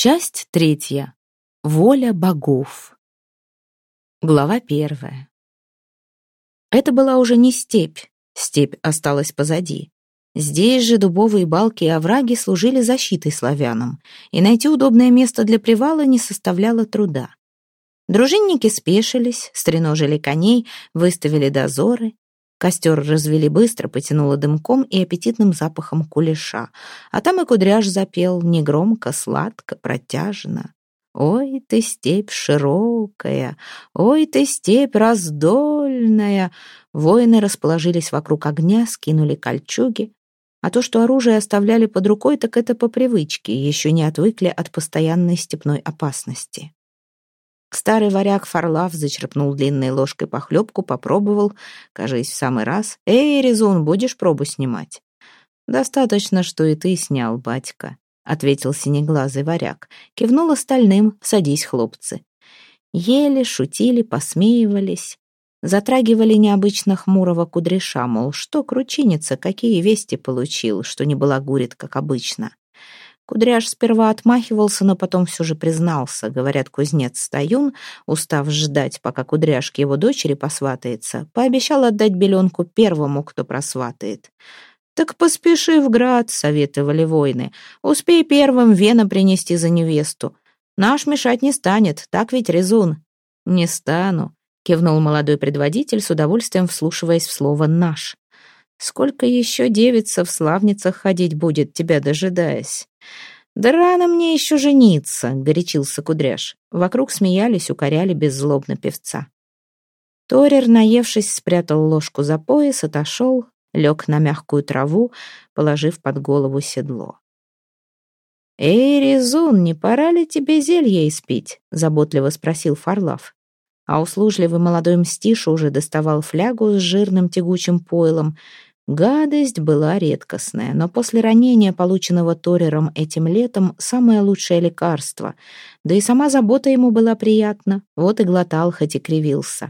Часть 3. Воля богов. Глава 1. Это была уже не степь. Степь осталась позади. Здесь же дубовые балки и овраги служили защитой славянам, и найти удобное место для привала не составляло труда. Дружинники спешились, стреножили коней, выставили дозоры. Костер развели быстро, потянуло дымком и аппетитным запахом кулеша. А там и Кудряш запел, негромко, сладко, протяжно. «Ой ты, степь широкая, ой ты, степь раздольная!» Воины расположились вокруг огня, скинули кольчуги. А то, что оружие оставляли под рукой, так это по привычке, еще не отвыкли от постоянной степной опасности. Старый варяг Фарлав зачерпнул длинной ложкой похлебку, попробовал, кажись, в самый раз. «Эй, Резун, будешь пробу снимать?» «Достаточно, что и ты снял, батька», — ответил синеглазый варяг. Кивнул остальным: «Садись, хлопцы». Ели, шутили, посмеивались. Затрагивали необычно хмурого Кудряша, мол, что кручинится, какие вести получил, что не балагурит, как обычно. Кудряш сперва отмахивался, но потом все же признался. Говорят, кузнец Стоюн, устав ждать, пока Кудряш к его дочери посватается, пообещал отдать беленку первому, кто просватает. «Так поспеши в град», — советовали воины. «Успей первым вена принести за невесту. Наш мешать не станет, так ведь, Резун?» «Не стану», — кивнул молодой предводитель, с удовольствием вслушиваясь в слово «наш». «Сколько еще девица в славницах ходить будет, тебя дожидаясь?» «Да рано мне еще жениться», — горячился Кудряш. Вокруг смеялись, укоряли беззлобно певца. Торер, наевшись, спрятал ложку за пояс, отошел, лег на мягкую траву, положив под голову седло. «Эй, Резун, не пора ли тебе зелье испить?» — заботливо спросил Фарлав. А услужливый молодой мстиша уже доставал флягу с жирным тягучим пойлом. Гадость была редкостная, но после ранения, полученного Торером этим летом, самое лучшее лекарство. Да и сама забота ему была приятна, вот и глотал, хоть и кривился.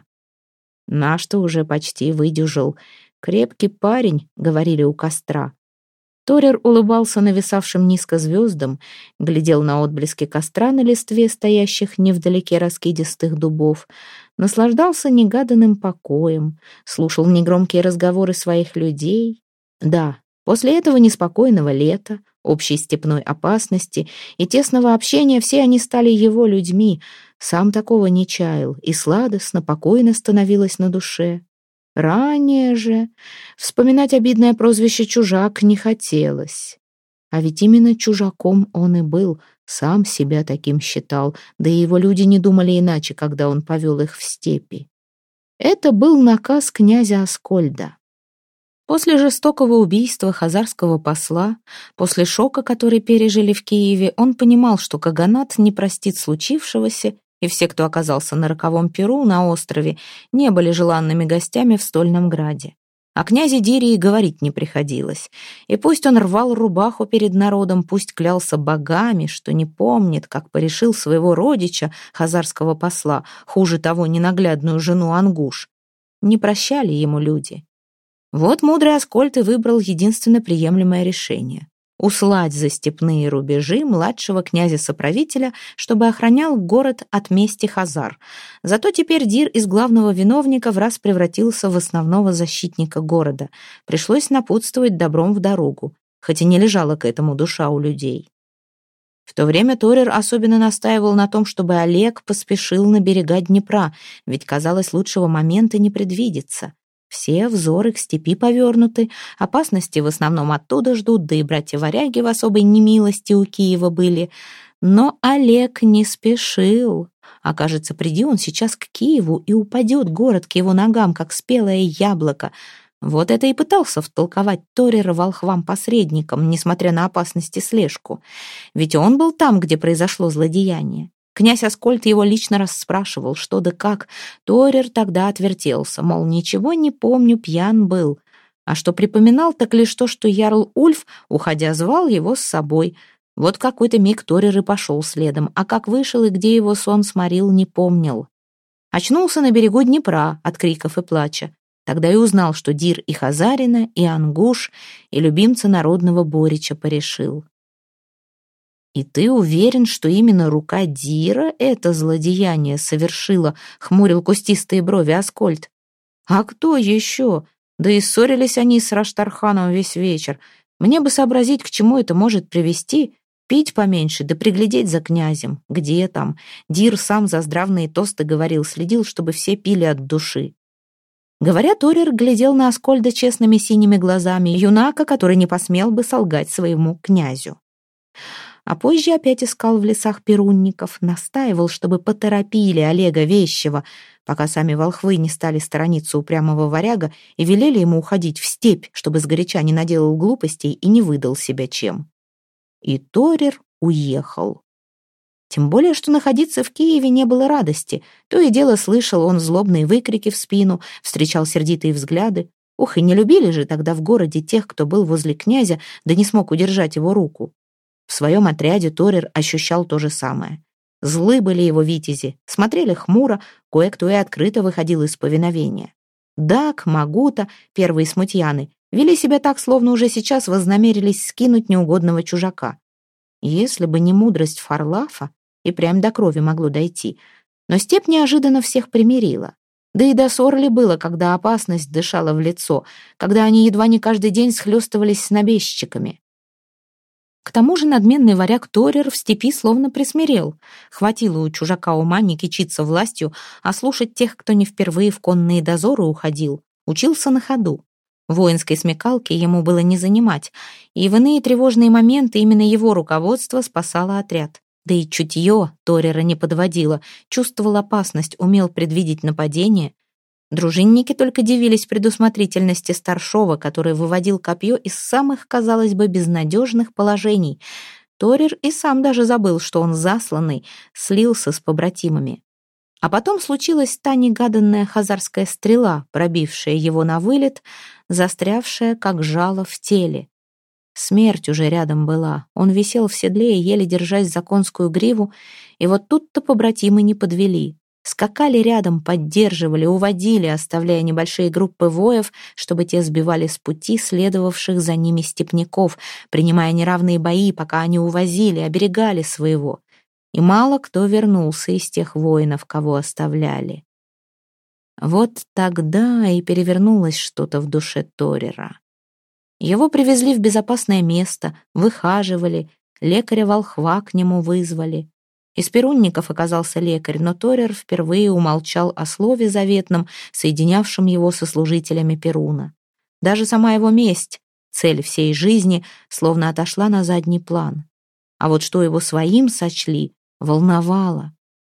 Наш-то уже почти выдюжил. «Крепкий парень», — говорили у костра. Торер улыбался нависавшим низко звездам, глядел на отблески костра на листве стоящих невдалеке раскидистых дубов, наслаждался негаданным покоем, слушал негромкие разговоры своих людей. Да, после этого неспокойного лета, общей степной опасности и тесного общения все они стали его людьми. Сам такого не чаял, и сладостно, покойно становилось на душе. Ранее же вспоминать обидное прозвище «чужак» не хотелось. А ведь именно чужаком он и был, сам себя таким считал, да и его люди не думали иначе, когда он повел их в степи. Это был наказ князя Аскольда. После жестокого убийства хазарского посла, после шока, который пережили в Киеве, он понимал, что Каганат не простит случившегося, и все, кто оказался на роковом пиру на острове, не были желанными гостями в Стольном Граде. О князе Дирии говорить не приходилось. И пусть он рвал рубаху перед народом, пусть клялся богами, что не помнит, как порешил своего родича, хазарского посла, хуже того, ненаглядную жену Ангуш. Не прощали ему люди. Вот мудрый Аскольд и выбрал единственно приемлемое решение — услать за степные рубежи младшего князя-соправителя, чтобы охранял город от мести хазар. Зато теперь Дир из главного виновника враз превратился в основного защитника города. Пришлось напутствовать добром в дорогу, хоть и не лежала к этому душа у людей. В то время Торер особенно настаивал на том, чтобы Олег поспешил на берега Днепра, ведь, казалось, лучшего момента не предвидится. Все взоры к степи повернуты, опасности в основном оттуда ждут, да и братья-варяги в особой немилости у Киева были. Но Олег не спешил. Окажется, приди он сейчас к Киеву, и упадет город к его ногам, как спелое яблоко. Вот это и пытался втолковать Торер волхвам-посредникам, несмотря на опасности слежку. Ведь он был там, где произошло злодеяние. Князь Аскольд его лично расспрашивал, что да как. Торер тогда отвертелся, мол, ничего не помню, пьян был. А что припоминал, так лишь то, что ярл Ульф, уходя, звал его с собой. Вот какой-то миг Торер и пошел следом, а как вышел и где его сон сморил, не помнил. Очнулся на берегу Днепра от криков и плача. Тогда и узнал, что Дир и Хазарина, и Ангуш, и любимца народного Борича порешил. «И ты уверен, что именно рука Дира это злодеяние совершила?» — хмурил кустистые брови Аскольд. «А кто еще? Да и ссорились они с Раштарханом весь вечер. Мне бы сообразить, к чему это может привести. Пить поменьше, да приглядеть за князем. Где там? Дир сам за здравные тосты говорил, следил, чтобы все пили от души». Говоря, Торир глядел на Аскольда честными синими глазами юнака, который не посмел бы солгать своему князю. А позже опять искал в лесах перунников, настаивал, чтобы поторопили Олега Вещего, пока сами волхвы не стали сторониться упрямого варяга и велели ему уходить в степь, чтобы сгоряча не наделал глупостей и не выдал себя чем. И Торир уехал. Тем более, что находиться в Киеве не было радости. То и дело слышал он злобные выкрики в спину, встречал сердитые взгляды. Ух, и не любили же тогда в городе тех, кто был возле князя, да не смог удержать его руку. В своем отряде Торир ощущал то же самое. Злы были его витязи, смотрели хмуро, кое-кто и открыто выходил из повиновения. Дак, Магута, первые смутьяны, вели себя так, словно уже сейчас вознамерились скинуть неугодного чужака. Если бы не мудрость Фарлафа, и прям до крови могло дойти. Но степь неожиданно всех примирила. Да и до ссор ли было, когда опасность дышала в лицо, когда они едва не каждый день схлестывались с набежчиками. К тому же надменный варяг Торир в степи словно присмирел. Хватило у чужака ума не кичиться властью, а слушать тех, кто не впервые в конные дозоры уходил, учился на ходу. Воинской смекалки ему было не занимать, и в иные тревожные моменты именно его руководство спасало отряд. Да и чутье Торира не подводило, чувствовал опасность, умел предвидеть нападение. Дружинники только дивились предусмотрительности старшова, который выводил копье из самых, казалось бы, безнадежных положений. Торир и сам даже забыл, что он засланный, слился с побратимами. А потом случилась та негаданная хазарская стрела, пробившая его на вылет, застрявшая, как жало в теле. Смерть уже рядом была. Он висел в седле, еле держась за конскую гриву, и вот тут-то побратимы не подвели. Скакали рядом, поддерживали, уводили, оставляя небольшие группы воев, чтобы те сбивали с пути следовавших за ними степняков, принимая неравные бои, пока они увозили, оберегали своего. И мало кто вернулся из тех воинов, кого оставляли. Вот тогда и перевернулось что-то в душе Торира. Его привезли в безопасное место, выхаживали, лекаря-волхва к нему вызвали. Из перунников оказался лекарь, но Торир впервые умолчал о слове заветном, соединявшем его со служителями Перуна. Даже сама его месть, цель всей жизни, словно отошла на задний план. А вот что его своим сочли, волновало.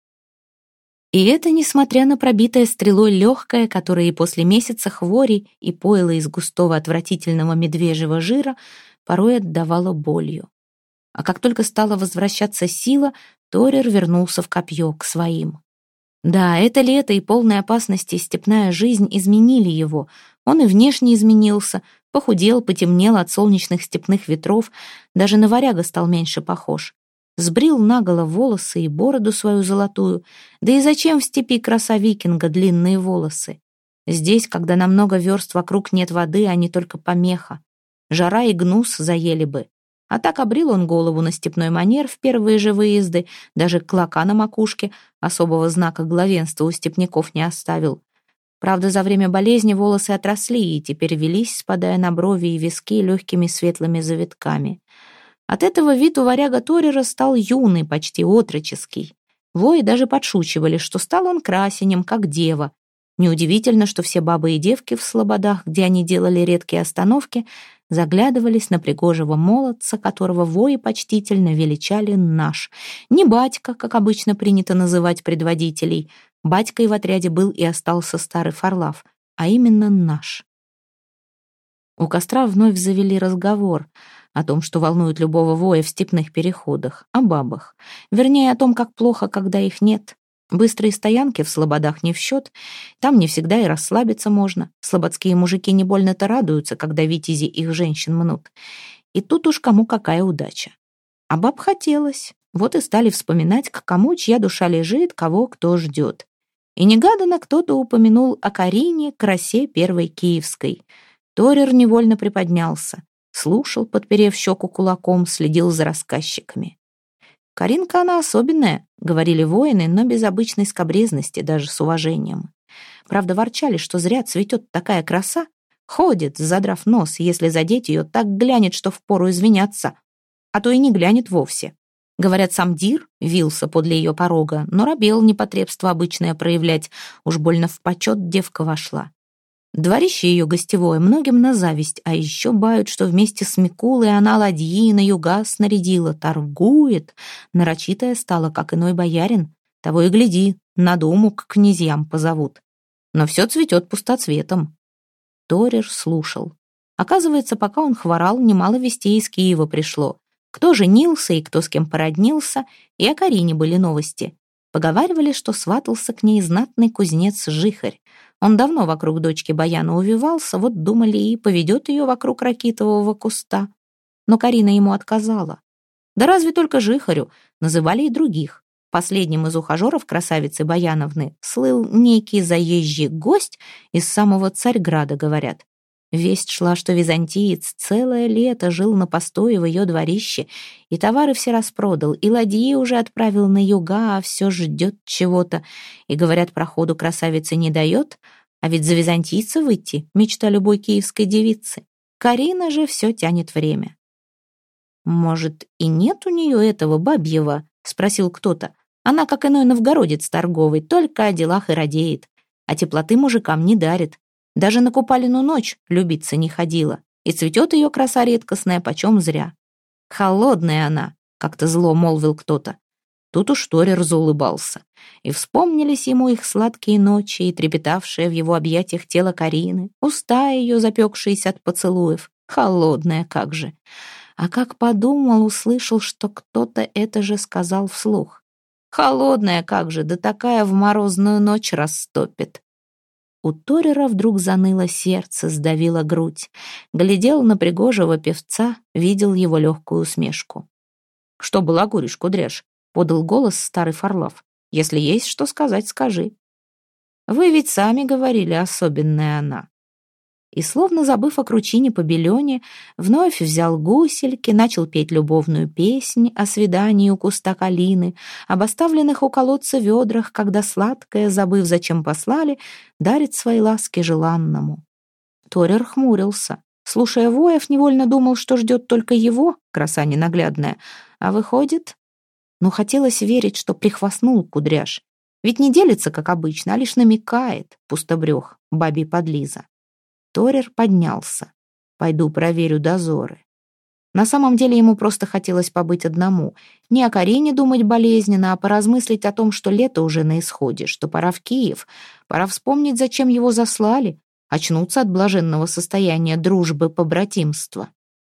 И это несмотря на пробитое стрелой легкое, которое и после месяца хвори и пойла из густого отвратительного медвежьего жира порой отдавало болью. А как только стала возвращаться сила, Торир вернулся в копье к своим. Да, это лето и полная опасности степная жизнь изменили его. Он и внешне изменился, похудел, потемнел от солнечных степных ветров, даже на варяга стал меньше похож. Сбрил наголо волосы и бороду свою золотую. Да и зачем в степи краса викинга длинные волосы? Здесь, когда на много верст вокруг нет воды, они только помеха. Жара и гнус заели бы. А так обрил он голову на степной манер в первые же выезды, даже клока на макушке, особого знака главенства у степняков не оставил. Правда, за время болезни волосы отросли и теперь велись, спадая на брови и виски легкими светлыми завитками. От этого вид у варяга Торира стал юный, почти отроческий. Вои даже подшучивали, что стал он красенем, как дева. Неудивительно, что все бабы и девки в слободах, где они делали редкие остановки, заглядывались на пригожего молодца, которого вои почтительно величали «наш». Не батька, как обычно принято называть предводителей. Батькой в отряде был и остался старый Фарлаф, а именно «наш». У костра вновь завели разговор о том, что волнует любого воя в степных переходах, о бабах. Вернее, о том, как плохо, когда их нет. Быстрые стоянки в слободах не в счет, там не всегда и расслабиться можно. Слободские мужики не больно-то радуются, когда витязи их женщин мнут. И тут уж кому какая удача. А баб хотелось, вот и стали вспоминать, к кому чья душа лежит, кого кто ждет. И негаданно кто-то упомянул о Карине, красе первой киевской. Торир невольно приподнялся, слушал, подперев щеку кулаком, следил за рассказчиками. Каринка она особенная, говорили воины, но без обычной скабрезности, даже с уважением. Правда, ворчали, что зря цветет такая краса. Ходит, задрав нос, если задеть ее, так глянет, что впору извиняться. А то и не глянет вовсе. Говорят, сам Дир вился подле ее порога, но робел непотребство обычное проявлять. Уж больно в почет девка вошла. Дворище ее гостевое многим на зависть, а еще бают, что вместе с Микулой она ладьи на юга снарядила, торгует. Нарочитая стала, как иной боярин. Того и гляди, на думу к князьям позовут. Но все цветет пустоцветом. Торер слушал. Оказывается, пока он хворал, немало вестей из Киева пришло. Кто женился и кто с кем породнился, и о Карине были новости. Поговаривали, что сватался к ней знатный кузнец Жихарь. Он давно вокруг дочки Баяна увивался, вот думали, и поведет ее вокруг ракитового куста. Но Карина ему отказала. Да разве только Жихарю, называли и других. Последним из ухажеров красавицы Баяновны слыл некий заезжий гость из самого Царьграда, говорят. Весть шла, что византиец целое лето жил на постое в ее дворище, и товары все распродал, и ладьи уже отправил на юга, а все ждет чего-то. И, говорят, проходу красавице не дает, а ведь за византийца выйти — мечта любой киевской девицы. Карина же все тянет время. «Может, и нет у нее этого бабьего?» — спросил кто-то. «Она, как иной новгородец торговый, только о делах и радеет, а теплоты мужикам не дарит. Даже на Купалину ночь любиться не ходила, и цветет ее краса редкостная почем зря. Холодная она», — как-то зло молвил кто-то. Тут уж Торер заулыбался, и вспомнились ему их сладкие ночи и трепетавшее в его объятиях тело Карины, уста ее, запекшиеся от поцелуев. Холодная как же. А как подумал, услышал, что кто-то это же сказал вслух. Холодная как же, да такая в морозную ночь растопит. У Торера вдруг заныло сердце, сдавило грудь. Глядел на пригожего певца, видел его легкую усмешку. «Что балагуришь, кудряш?» — подал голос старый Фарлав. «Если есть что сказать, скажи». «Вы ведь сами говорили, особенная она». И, словно забыв о кручине по белене, вновь взял гусельки, начал петь любовную песнь о свидании у куста калины, об оставленных у колодца ведрах, когда сладкое, забыв, зачем послали, дарит свои ласки желанному. Торер хмурился. Слушая воев, невольно думал, что ждет только его, краса ненаглядная. А выходит... Но хотелось верить, что прихвастнул кудряш. Ведь не делится, как обычно, а лишь намекает, пустобрех, бабий подлиза. Торер поднялся. «Пойду проверю дозоры». На самом деле ему просто хотелось побыть одному. Не о Карине думать болезненно, а поразмыслить о том, что лето уже на исходе, что пора в Киев, пора вспомнить, зачем его заслали, очнуться от блаженного состояния дружбы, побратимства.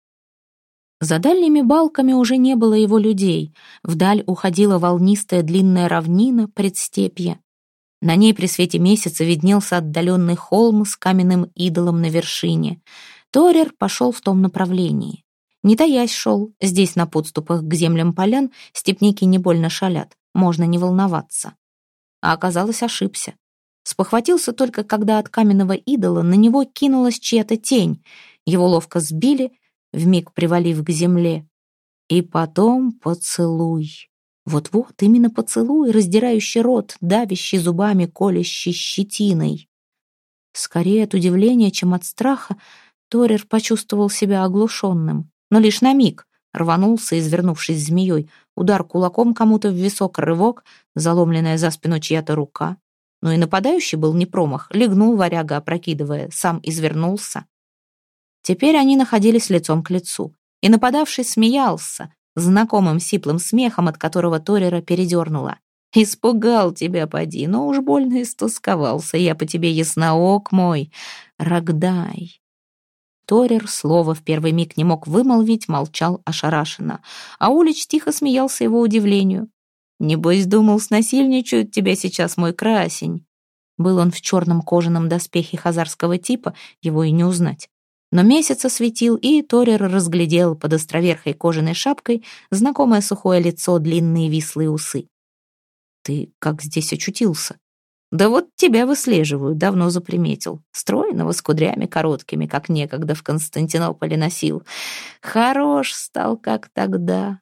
За дальними балками уже не было его людей. Вдаль уходила волнистая длинная равнина, предстепье. На ней при свете месяца виднелся отдаленный холм с каменным идолом на вершине. Торер пошел в том направлении. Не таясь шел, здесь на подступах к землям полян степняки не больно шалят, можно не волноваться. А оказалось, ошибся. Спохватился только, когда от каменного идола на него кинулась чья-то тень. Его ловко сбили, вмиг привалив к земле. И потом поцелуй. Вот-вот, именно поцелуй, раздирающий рот, давящий зубами, колящий щетиной. Скорее от удивления, чем от страха, Торер почувствовал себя оглушенным. Но лишь на миг рванулся, извернувшись змеей. Удар кулаком кому-то в висок, рывок, заломленная за спину чья-то рука. Но и нападающий был не промах, легнул варяга, опрокидывая, сам извернулся. Теперь они находились лицом к лицу, и нападавший смеялся, знакомым сиплым смехом, от которого Торера передернуло. «Испугал тебя, поди, но уж больно истосковался я по тебе, ясноок мой, Рогдай». Торер слова в первый миг не мог вымолвить, молчал ошарашенно, а Улич тихо смеялся его удивлению. «Небось, думал, снасильничают тебя сейчас, мой красень». Был он в черном кожаном доспехе хазарского типа, его и не узнать. Но месяц осветил, и Торер разглядел под островерхой кожаной шапкой знакомое сухое лицо, длинные вислые усы. «Ты как здесь очутился?» «Да вот тебя выслеживаю, давно заприметил. Стройного, с кудрями короткими, как некогда в Константинополе носил. Хорош стал, как тогда.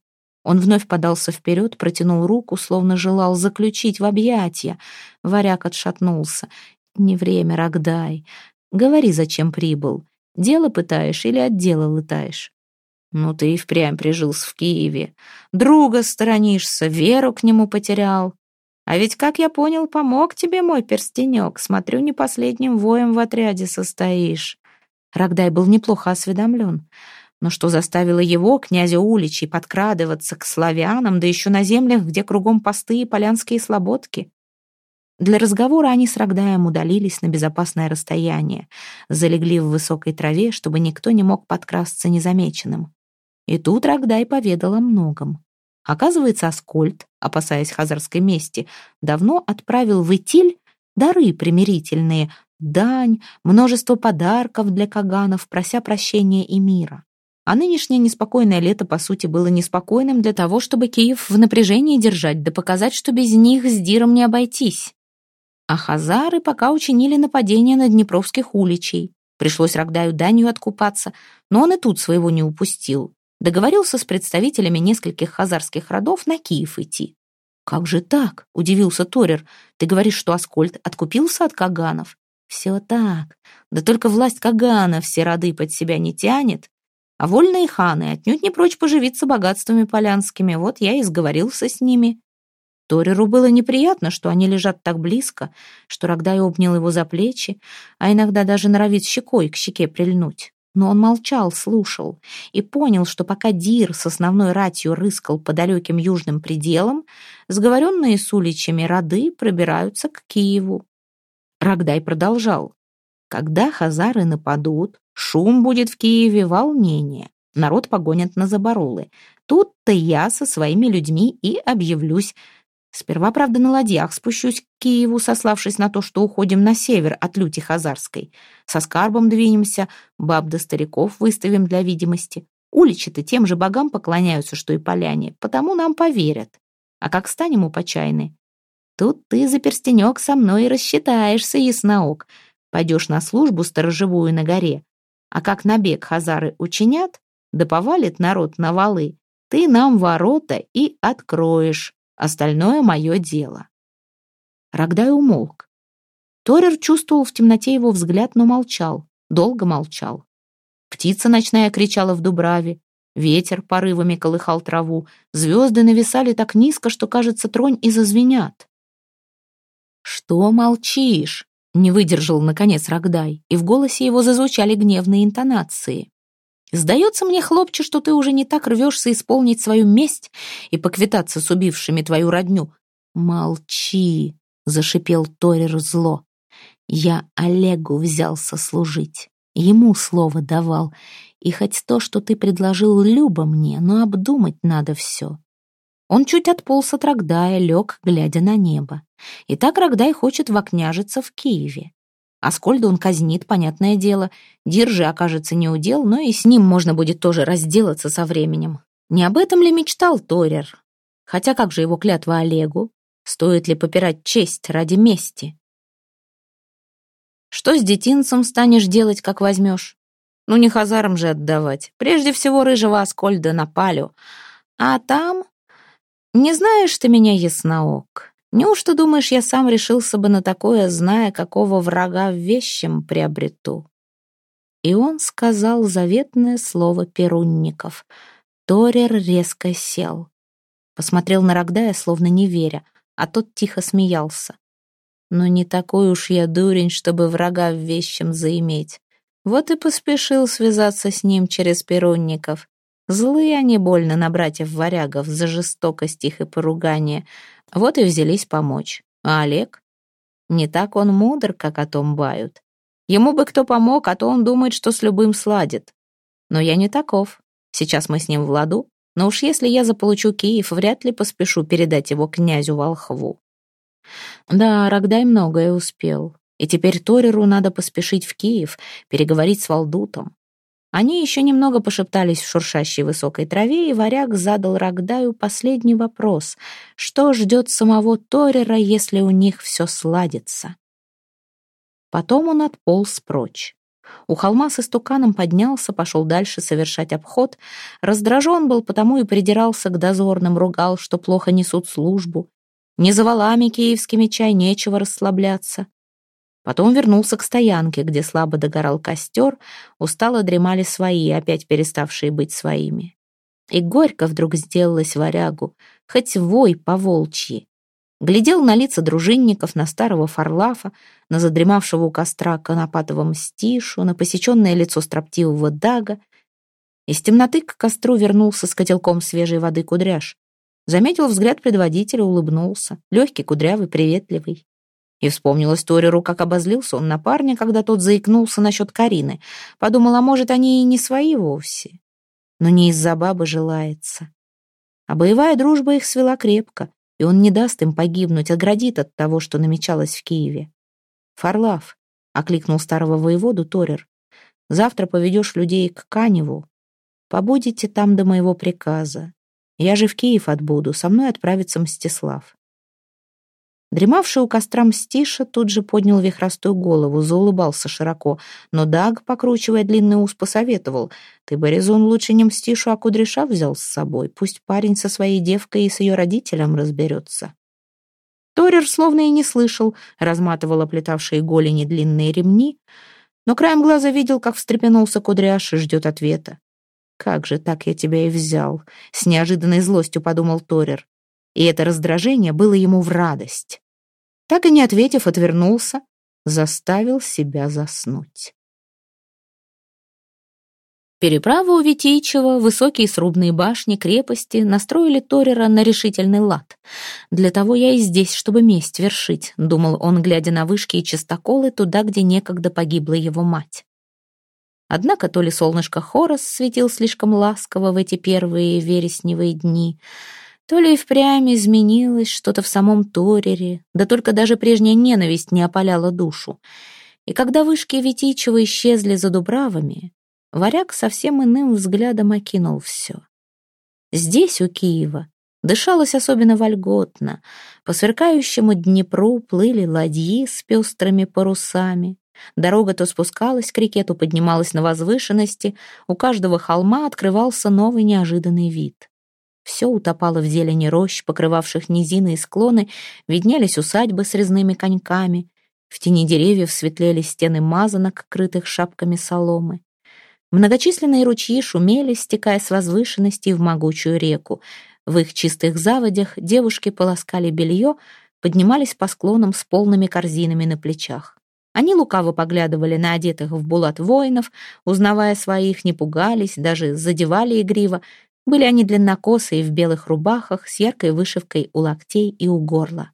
Он вновь подался вперед, протянул руку, словно желал заключить в объятия. Варяг отшатнулся. «Не время, Рогдай. Говори, зачем прибыл. Дело пытаешь или от дела лытаешь?» «Ну ты и впрямь прижился в Киеве. Друга сторонишься, веру к нему потерял. А ведь, как я понял, помог тебе мой перстенек. Смотрю, не последним воем в отряде состоишь». Рогдай был неплохо осведомлен. Но что заставило его, князя Уличей, подкрадываться к славянам, да еще на землях, где кругом посты и полянские слободки? Для разговора они с Рогдаем удалились на безопасное расстояние, залегли в высокой траве, чтобы никто не мог подкрасться незамеченным. И тут Рогдай поведал о многом. Оказывается, Аскольд, опасаясь хазарской мести, давно отправил в Итиль дары примирительные, дань, множество подарков для каганов, прося прощения и мира. А нынешнее неспокойное лето, по сути, было неспокойным для того, чтобы Киев в напряжении держать, да показать, что без них с Диром не обойтись. А хазары пока учинили нападение на днепровских уличей. Пришлось Рогдаю данью откупаться, но он и тут своего не упустил. Договорился с представителями нескольких хазарских родов на Киев идти. «Как же так?» — удивился Торер. «Ты говоришь, что Аскольд откупился от каганов?» «Все так. Да только власть каганов все роды под себя не тянет. А вольные ханы отнюдь не прочь поживиться богатствами полянскими. Вот я и сговорился с ними». Тореру было неприятно, что они лежат так близко, что Рогдай обнял его за плечи, а иногда даже норовит щекой к щеке прильнуть. Но он молчал, слушал и понял, что пока Дир с основной ратью рыскал по далеким южным пределам, сговоренные с уличами роды пробираются к Киеву. Рогдай продолжал. «Когда хазары нападут, шум будет в Киеве, волнение. Народ погонят на заборолы. Тут-то я со своими людьми и объявлюсь. Сперва, правда, на ладьях спущусь к Киеву, сославшись на то, что уходим на север от люти хазарской. Со скарбом двинемся, баб да стариков выставим для видимости. Уличи-то тем же богам поклоняются, что и поляне, потому нам поверят. А как станем у Почайны? Тут ты за перстенек со мной и рассчитаешься, ясноок. Пойдешь на службу сторожевую на горе. А как набег хазары учинят, да повалит народ на валы, ты нам ворота и откроешь. Остальное мое дело». Рогдай умолк. Торер чувствовал в темноте его взгляд, но молчал, долго молчал. Птица ночная кричала в дубраве, ветер порывами колыхал траву, звезды нависали так низко, что, кажется, тронь и зазвенят. «Что молчишь?» — не выдержал, наконец, Рогдай, и в голосе его зазвучали гневные интонации. «Сдается мне, хлопче, что ты уже не так рвешься исполнить свою месть и поквитаться с убившими твою родню». «Молчи!» — зашипел Торер зло. «Я Олегу взялся служить, ему слово давал, и хоть то, что ты предложил, любо мне, но обдумать надо все». Он чуть отполз от Рогдая, лег, глядя на небо. И так Рогдай хочет вокняжиться в Киеве. Аскольда он казнит, понятное дело. Дир же окажется неудел, но и с ним можно будет тоже разделаться со временем. Не об этом ли мечтал Торер? Хотя как же его клятва Олегу? Стоит ли попирать честь ради мести? Что с детинцем станешь делать, как возьмешь? Ну, не хазарам же отдавать. Прежде всего рыжего Аскольда на палю. А там... Не знаешь ты меня, ясноок? Неужто думаешь, я сам решился бы на такое, зная, какого врага вещим приобрету?» И он сказал заветное слово перунников. Торер резко сел. Посмотрел на Рогдая, словно не веря, а тот тихо смеялся. «Но не такой уж я дурень, чтобы врага вещим заиметь. Вот и поспешил связаться с ним через перунников. Злые они больно на братьев-варягов за жестокость их и поругание. Вот и взялись помочь. А Олег? Не так он мудр, как о том бают. Ему бы кто помог, а то он думает, что с любым сладит. Но я не таков. Сейчас мы с ним в ладу, но уж если я заполучу Киев, вряд ли поспешу передать его князю Волхву». Да, Рогдай многое успел. И теперь Тореру надо поспешить в Киев, переговорить с Валдутом. Они еще немного пошептались в шуршащей высокой траве, и варяг задал Рогдаю последний вопрос. Что ждет самого Торера, если у них все сладится? Потом он отполз прочь. У холма с истуканом поднялся, пошел дальше совершать обход. Раздражен был, потому и придирался к дозорным, ругал, что плохо несут службу. Не за валами киевскими чай, нечего расслабляться. Потом вернулся к стоянке, где слабо догорал костер, устало дремали свои, опять переставшие быть своими. И горько вдруг сделалось варягу, хоть вой по-волчьи. Глядел на лица дружинников, на старого Фарлафа, на задремавшего у костра Конопатого Мстишу, на посеченное лицо строптивого Дага. Из темноты к костру вернулся с котелком свежей воды Кудряш. Заметил взгляд предводителя, улыбнулся, легкий, кудрявый, приветливый. И вспомнилось Тореру, как обозлился он на парня, когда тот заикнулся насчет Карины. Подумал, а может, они и не свои вовсе. Но не из-за бабы желается. А боевая дружба их свела крепко, и он не даст им погибнуть, оградит от того, что намечалось в Киеве. «Фарлаф», — окликнул старого воеводу Торер, — «завтра поведешь людей к Каневу. Побудете там до моего приказа. Я же в Киев отбуду, со мной отправится Мстислав». Дремавший у костра Мстиша тут же поднял вихрастую голову, заулыбался широко, но Даг, покручивая длинный ус, посоветовал: «Ты бы, резон, лучше не Мстишу, а Кудряша взял с собой. Пусть парень со своей девкой и с ее родителем разберется». Торер словно и не слышал, разматывал оплетавшие голени длинные ремни, но краем глаза видел, как встрепенулся Кудряш и ждет ответа. «Как же так я тебя и взял?» — с неожиданной злостью подумал Торер. И это раздражение было ему в радость. Так и не ответив, отвернулся, заставил себя заснуть. Переправу у Витийчева, высокие срубные башни, крепости настроили Торера на решительный лад. «Для того я и здесь, чтобы месть вершить», — думал он, глядя на вышки и частоколы туда, где некогда погибла его мать. Однако то ли солнышко Хорос светил слишком ласково в эти первые вересневые дни, то ли и впрямь изменилось что-то в самом Торере, да только даже прежняя ненависть не опаляла душу. И когда вышки Витийчева исчезли за дубравами, варяг совсем иным взглядом окинул все. Здесь, у Киева, дышалось особенно вольготно. По сверкающему Днепру плыли ладьи с пестрыми парусами. Дорога то спускалась к реке, то поднималась на возвышенности. У каждого холма открывался новый неожиданный вид. Все утопало в зелени рощ, покрывавших низины и склоны, виднелись усадьбы с резными коньками. В тени деревьев светлели стены мазанок, крытых шапками соломы. Многочисленные ручьи шумели, стекая с возвышенностей в могучую реку. В их чистых заводях девушки полоскали белье, поднимались по склонам с полными корзинами на плечах. Они лукаво поглядывали на одетых в булат воинов, узнавая своих, не пугались, даже задевали игриво. Были они длиннокосые в белых рубахах с яркой вышивкой у локтей и у горла.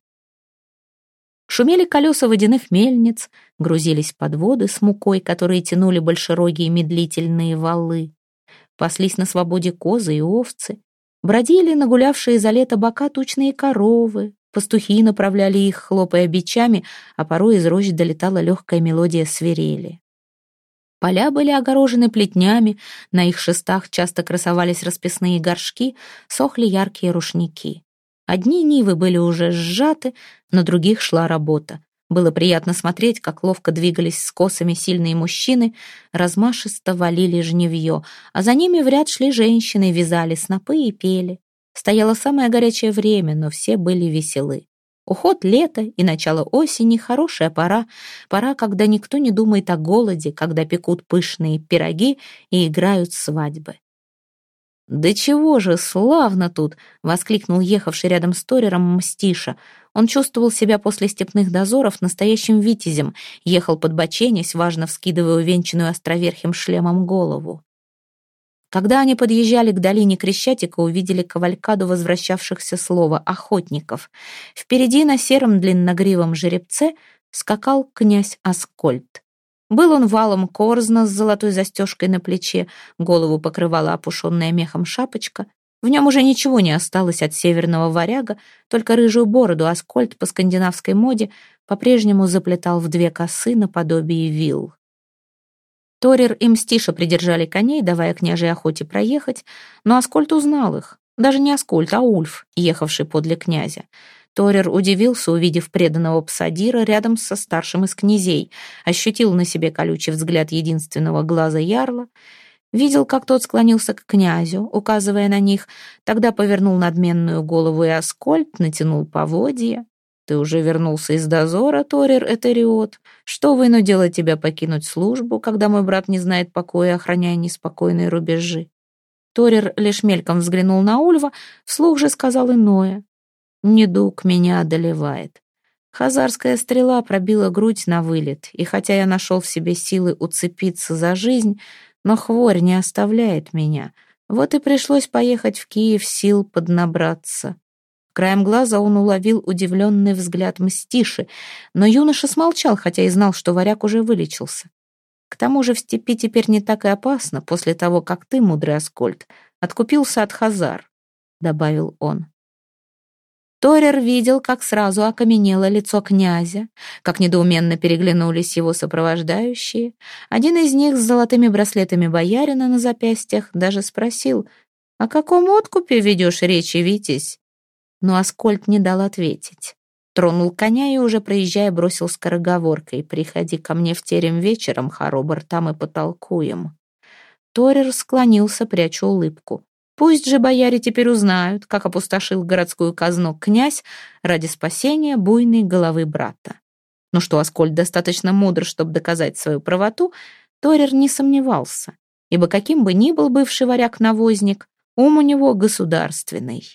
Шумели колеса водяных мельниц, грузились подводы с мукой, которые тянули большерогие медлительные валы. Паслись на свободе козы и овцы. Бродили нагулявшие за лето бока тучные коровы. Пастухи направляли их, хлопая бичами, а порой из рощ долетала легкая мелодия свирели. Поля были огорожены плетнями, на их шестах часто красовались расписные горшки, сохли яркие рушники. Одни нивы были уже сжаты, на других шла работа. Было приятно смотреть, как ловко двигались с косами сильные мужчины, размашисто валили жневье, а за ними в ряд шли женщины, вязали снопы и пели. Стояло самое горячее время, но все были веселы. Уход лета и начало осени — хорошая пора, когда никто не думает о голоде, когда пекут пышные пироги и играют свадьбы. «Да чего же славно тут!» — воскликнул ехавший рядом с Торером Мстиша. Он чувствовал себя после степных дозоров настоящим витязем, ехал подбоченясь, важно вскидывая увенчанную островерхим шлемом голову. Когда они подъезжали к долине Крещатика, увидели кавалькаду возвращавшихся слова охотников. Впереди на сером длинногривом жеребце скакал князь Аскольд. Был он валом корзна с золотой застежкой на плече, голову покрывала опушенная мехом шапочка. В нем уже ничего не осталось от северного варяга, только рыжую бороду Аскольд по скандинавской моде по-прежнему заплетал в две косы наподобие вил. Торер и Мстиша придержали коней, давая княжей охоте проехать, но Аскольд узнал их. Даже не Аскольд, а Ульф, ехавший подле князя. Торер удивился, увидев преданного псадира рядом со старшим из князей, ощутил на себе колючий взгляд единственного глаза ярла, видел, как тот склонился к князю, указывая на них, тогда повернул надменную голову, и Аскольд натянул поводья. «Ты уже вернулся из дозора, Торер Этериот? Что вынудило тебя покинуть службу, когда мой брат не знает покоя, охраняя неспокойные рубежи?» Торер лишь мельком взглянул на Ульва, вслух же сказал иное. «Недуг меня одолевает. Хазарская стрела пробила грудь на вылет, и хотя я нашел в себе силы уцепиться за жизнь, но хворь не оставляет меня. Вот и пришлось поехать в Киев сил поднабраться». Краем глаза он уловил удивленный взгляд Мстиши, но юноша смолчал, хотя и знал, что варяг уже вылечился. «К тому же в степи теперь не так и опасно, после того, как ты, мудрый Аскольд, откупился от хазар», — добавил он. Торер видел, как сразу окаменело лицо князя, как недоуменно переглянулись его сопровождающие. Один из них с золотыми браслетами боярина на запястьях даже спросил: «О каком откупе ведешь речи, Витязь?» Но Аскольд не дал ответить. Тронул коня и, уже проезжая, бросил скороговоркой: «Приходи ко мне в терем вечером, Харобор, там и потолкуем». Торер склонился, пряча улыбку. Пусть же бояре теперь узнают, как опустошил городскую казну князь ради спасения буйной головы брата. Но что Аскольд достаточно мудр, чтобы доказать свою правоту, Торер не сомневался, ибо каким бы ни был бывший варяг-навозник, ум у него государственный.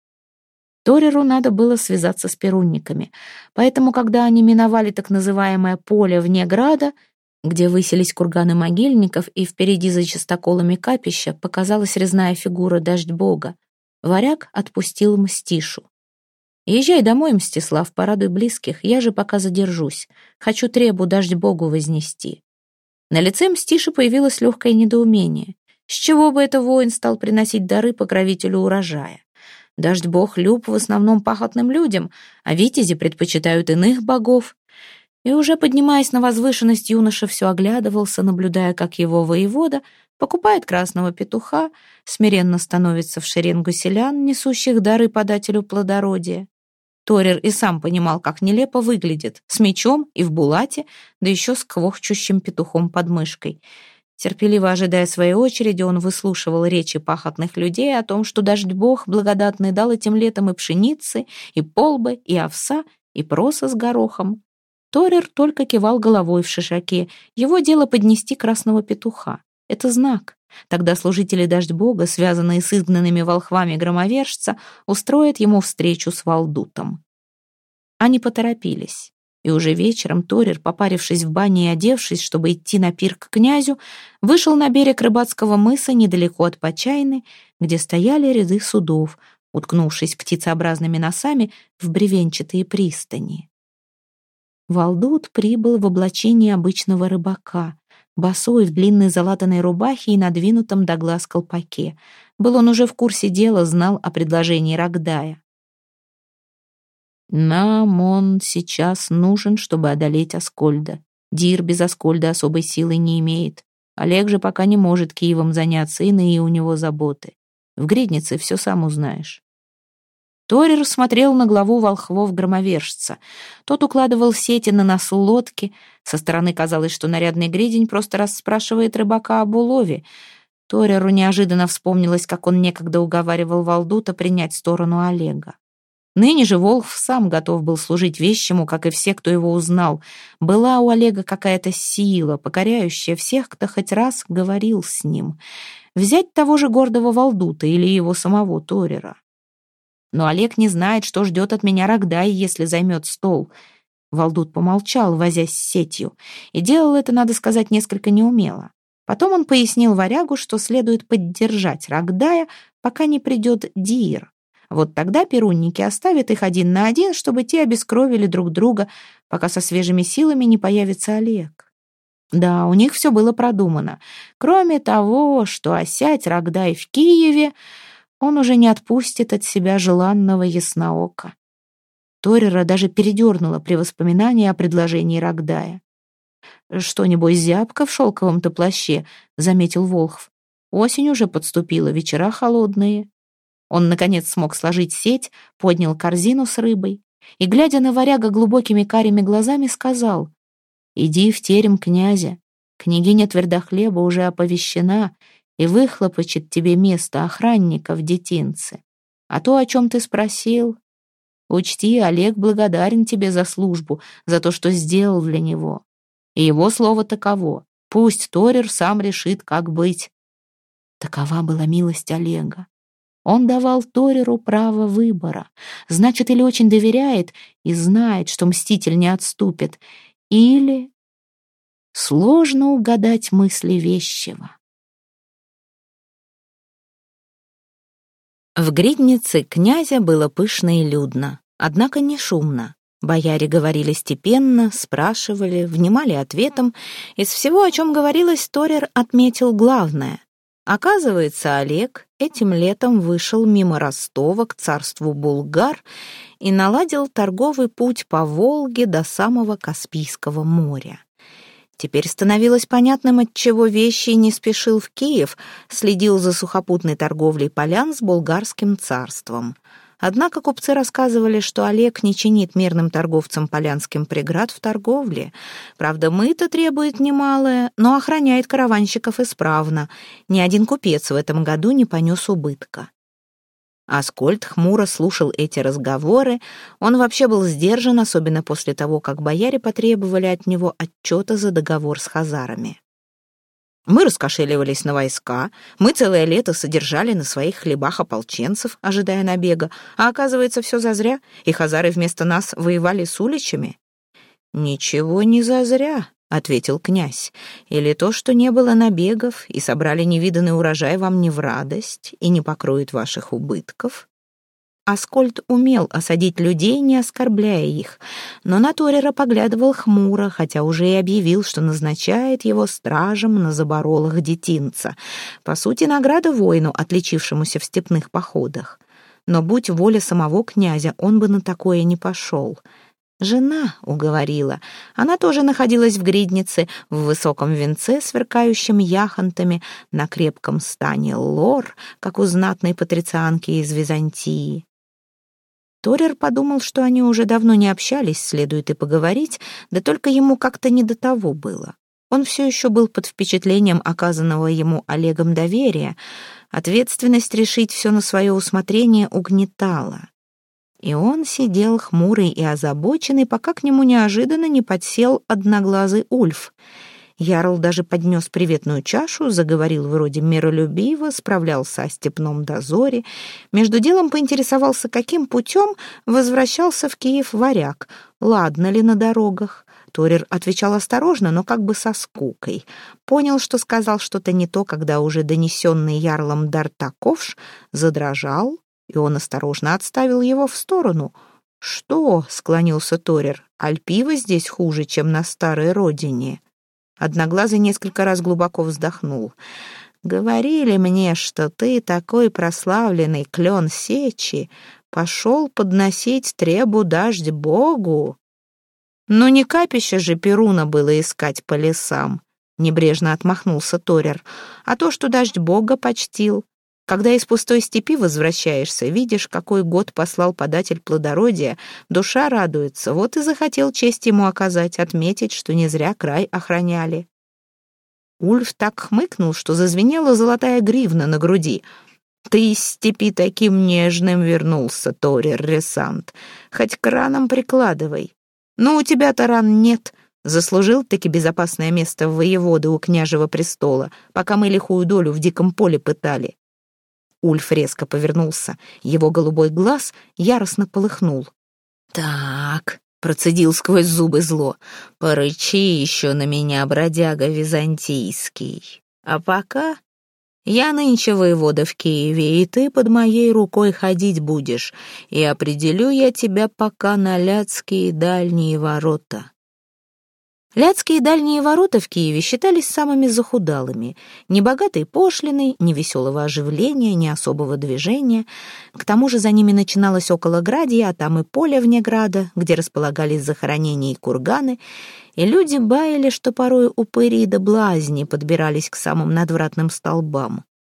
Тореру надо было связаться с перунниками, поэтому, когда они миновали так называемое поле вне града, где высились курганы могильников, и впереди за частоколами капища показалась резная фигура дождь-бога, варяг отпустил Мстишу. «Езжай домой, Мстислав, порадуй близких, я же пока задержусь. Хочу требу дождь-богу вознести». На лице Мстиши появилось легкое недоумение. С чего бы это воин стал приносить дары покровителю урожая? Дождь-бог люб в основном пахотным людям, а витязи предпочитают иных богов. И уже поднимаясь на возвышенность, юноша все оглядывался, наблюдая, как его воевода покупает красного петуха, смиренно становится в шеренгу селян, несущих дары подателю плодородия. Торер и сам понимал, как нелепо выглядит, с мечом и в булате, да еще с квохчущим петухом под мышкой. Терпеливо ожидая своей очереди, он выслушивал речи пахотных людей о том, что дождь-бог благодатный дал этим летом и пшеницы, и полбы, и овса, и проса с горохом. Торер только кивал головой в шишаке. Его дело поднести красного петуха. Это знак. Тогда служители дождь-бога, связанные с изгнанными волхвами громовержца, устроят ему встречу с Валдутом. Они поторопились. И уже вечером Торер, попарившись в бане и одевшись, чтобы идти на пир к князю, вышел на берег рыбацкого мыса недалеко от Почайны, где стояли ряды судов, уткнувшись птицеобразными носами в бревенчатые пристани. Валдут прибыл в облачении обычного рыбака, босой в длинной залатанной рубахе и надвинутом до глаз колпаке. Был он уже в курсе дела, знал о предложении Рогдая. «Нам он сейчас нужен, чтобы одолеть Аскольда. Дир без Аскольда особой силы не имеет. Олег же пока не может Киевом заняться, иные у него заботы. В Гриднице все сам узнаешь». Торер смотрел на главу волхвов-громовержца. Тот укладывал сети на носу лодки. Со стороны казалось, что нарядный гридень просто расспрашивает рыбака об улове. Тореру неожиданно вспомнилось, как он некогда уговаривал Валдута принять сторону Олега. Ныне же Волхв сам готов был служить вещему, как и все, кто его узнал. Была у Олега какая-то сила, покоряющая всех, кто хоть раз говорил с ним. Взять того же гордого Валдута или его самого Торера. Но Олег не знает, что ждет от меня Рогдай, если займет стол. Валдут помолчал, возясь с сетью, и делал это, надо сказать, несколько неумело. Потом он пояснил варягу, что следует поддержать Рогдая, пока не придет Дир. Вот тогда перунники оставят их один на один, чтобы те обескровили друг друга, пока со свежими силами не появится Олег. Да, у них все было продумано. Кроме того, что осядь Рогдай в Киеве, он уже не отпустит от себя желанного ясноока. Торера даже передернуло при воспоминании о предложении Рогдая. «Что, небось, зябко в шелковом-то плаще?» — заметил Волхв. «Осень уже подступила, вечера холодные». Он, наконец, смог сложить сеть, поднял корзину с рыбой и, глядя на варяга глубокими карими глазами, сказал: «Иди в терем князя. Княгиня Твердохлеба уже оповещена и выхлопочет тебе место охранника в детинце. А то, о чем ты спросил, учти, Олег благодарен тебе за службу, за то, что сделал для него. И его слово таково: пусть Торер сам решит, как быть». Такова была милость Олега. Он давал Тореру право выбора. Значит, или очень доверяет и знает, что мститель не отступит, или сложно угадать мысли вещего. В гриднице князя было пышно и людно, однако не шумно. Бояре говорили степенно, спрашивали, внимали ответом. Из всего, о чем говорилось, Торер отметил главное. Оказывается, Олег этим летом вышел мимо Ростова к царству Булгар и наладил торговый путь по Волге до самого Каспийского моря. Теперь становилось понятным, отчего Вещий не спешил в Киев, следил за сухопутной торговлей полян с Булгарским царством. Однако купцы рассказывали, что Олег не чинит мирным торговцам полянским преград в торговле. Правда, мыто требует немалое, но охраняет караванщиков исправно. Ни один купец в этом году не понес убытка. Аскольд хмуро слушал эти разговоры. Он вообще был сдержан, особенно после того, как бояре потребовали от него отчета за договор с хазарами. Мы раскошеливались на войска, мы целое лето содержали на своих хлебах ополченцев, ожидая набега, а оказывается, все зазря, и хазары вместо нас воевали с уличами. «Ничего не зазря», — ответил князь, «или то, что не было набегов и собрали невиданный урожай, вам не в радость и не покроет ваших убытков». Аскольд умел осадить людей, не оскорбляя их, но на Торера поглядывал хмуро, хотя уже и объявил, что назначает его стражем на заборолах детинца. По сути, награда воину, отличившемуся в степных походах. Но будь воля самого князя, он бы на такое не пошел. Жена уговорила. Она тоже находилась в гриднице, в высоком венце, сверкающем яхонтами, на крепком стане лор, как у знатной патрицианки из Византии. Торер подумал, что они уже давно не общались, следует и поговорить, да только ему как-то не до того было. Он все еще был под впечатлением оказанного ему Олегом доверия. Ответственность решить все на свое усмотрение угнетала. И он сидел хмурый и озабоченный, пока к нему неожиданно не подсел одноглазый Ульф. Ярл даже поднес приветную чашу, заговорил вроде миролюбиво, справлялся о степном дозоре. Между делом поинтересовался, каким путем возвращался в Киев варяг, ладно ли на дорогах. Торер отвечал осторожно, но как бы со скукой. Понял, что сказал что-то не то, когда уже донесенный ярлом Дартаковш задрожал, и он осторожно отставил его в сторону. «Что?» — склонился Торер. «Альпива здесь хуже, чем на старой родине». Одноглазый несколько раз глубоко вздохнул. «Говорили мне, что ты, такой прославленный клен сечи, пошел подносить требу дождь Богу». «Но не капище же Перуна было искать по лесам», — небрежно отмахнулся Торер, «а то, что дождь Бога почтил. Когда из пустой степи возвращаешься, видишь, какой год послал податель плодородия, душа радуется, вот и захотел честь ему оказать, отметить, что не зря край охраняли». Ульф так хмыкнул, что зазвенела золотая гривна на груди. «Ты из степи таким нежным вернулся, Торер Ресант, хоть к ранам прикладывай. Но у тебя-то ран нет». Заслужил-таки безопасное место в воеводы у княжего престола, пока мы лихую долю в диком поле пытали. Ульф резко повернулся. Его голубой глаз яростно полыхнул. «Так», — процедил сквозь зубы зло, — «порычи еще на меня, бродяга византийский. А пока я нынче воевода в Киеве, и ты под моей рукой ходить будешь, и определю я тебя пока на Ляцкие дальние ворота». Ляцкие дальние ворота в Киеве считались самыми захудалыми. Ни богатой пошлиной, ни веселого оживления, ни особого движения. К тому же за ними начиналось околоградье, а там и поле вне града, где располагались захоронения и курганы, и люди баяли, что порой упыри да блазни подбирались к самым надвратным столбам.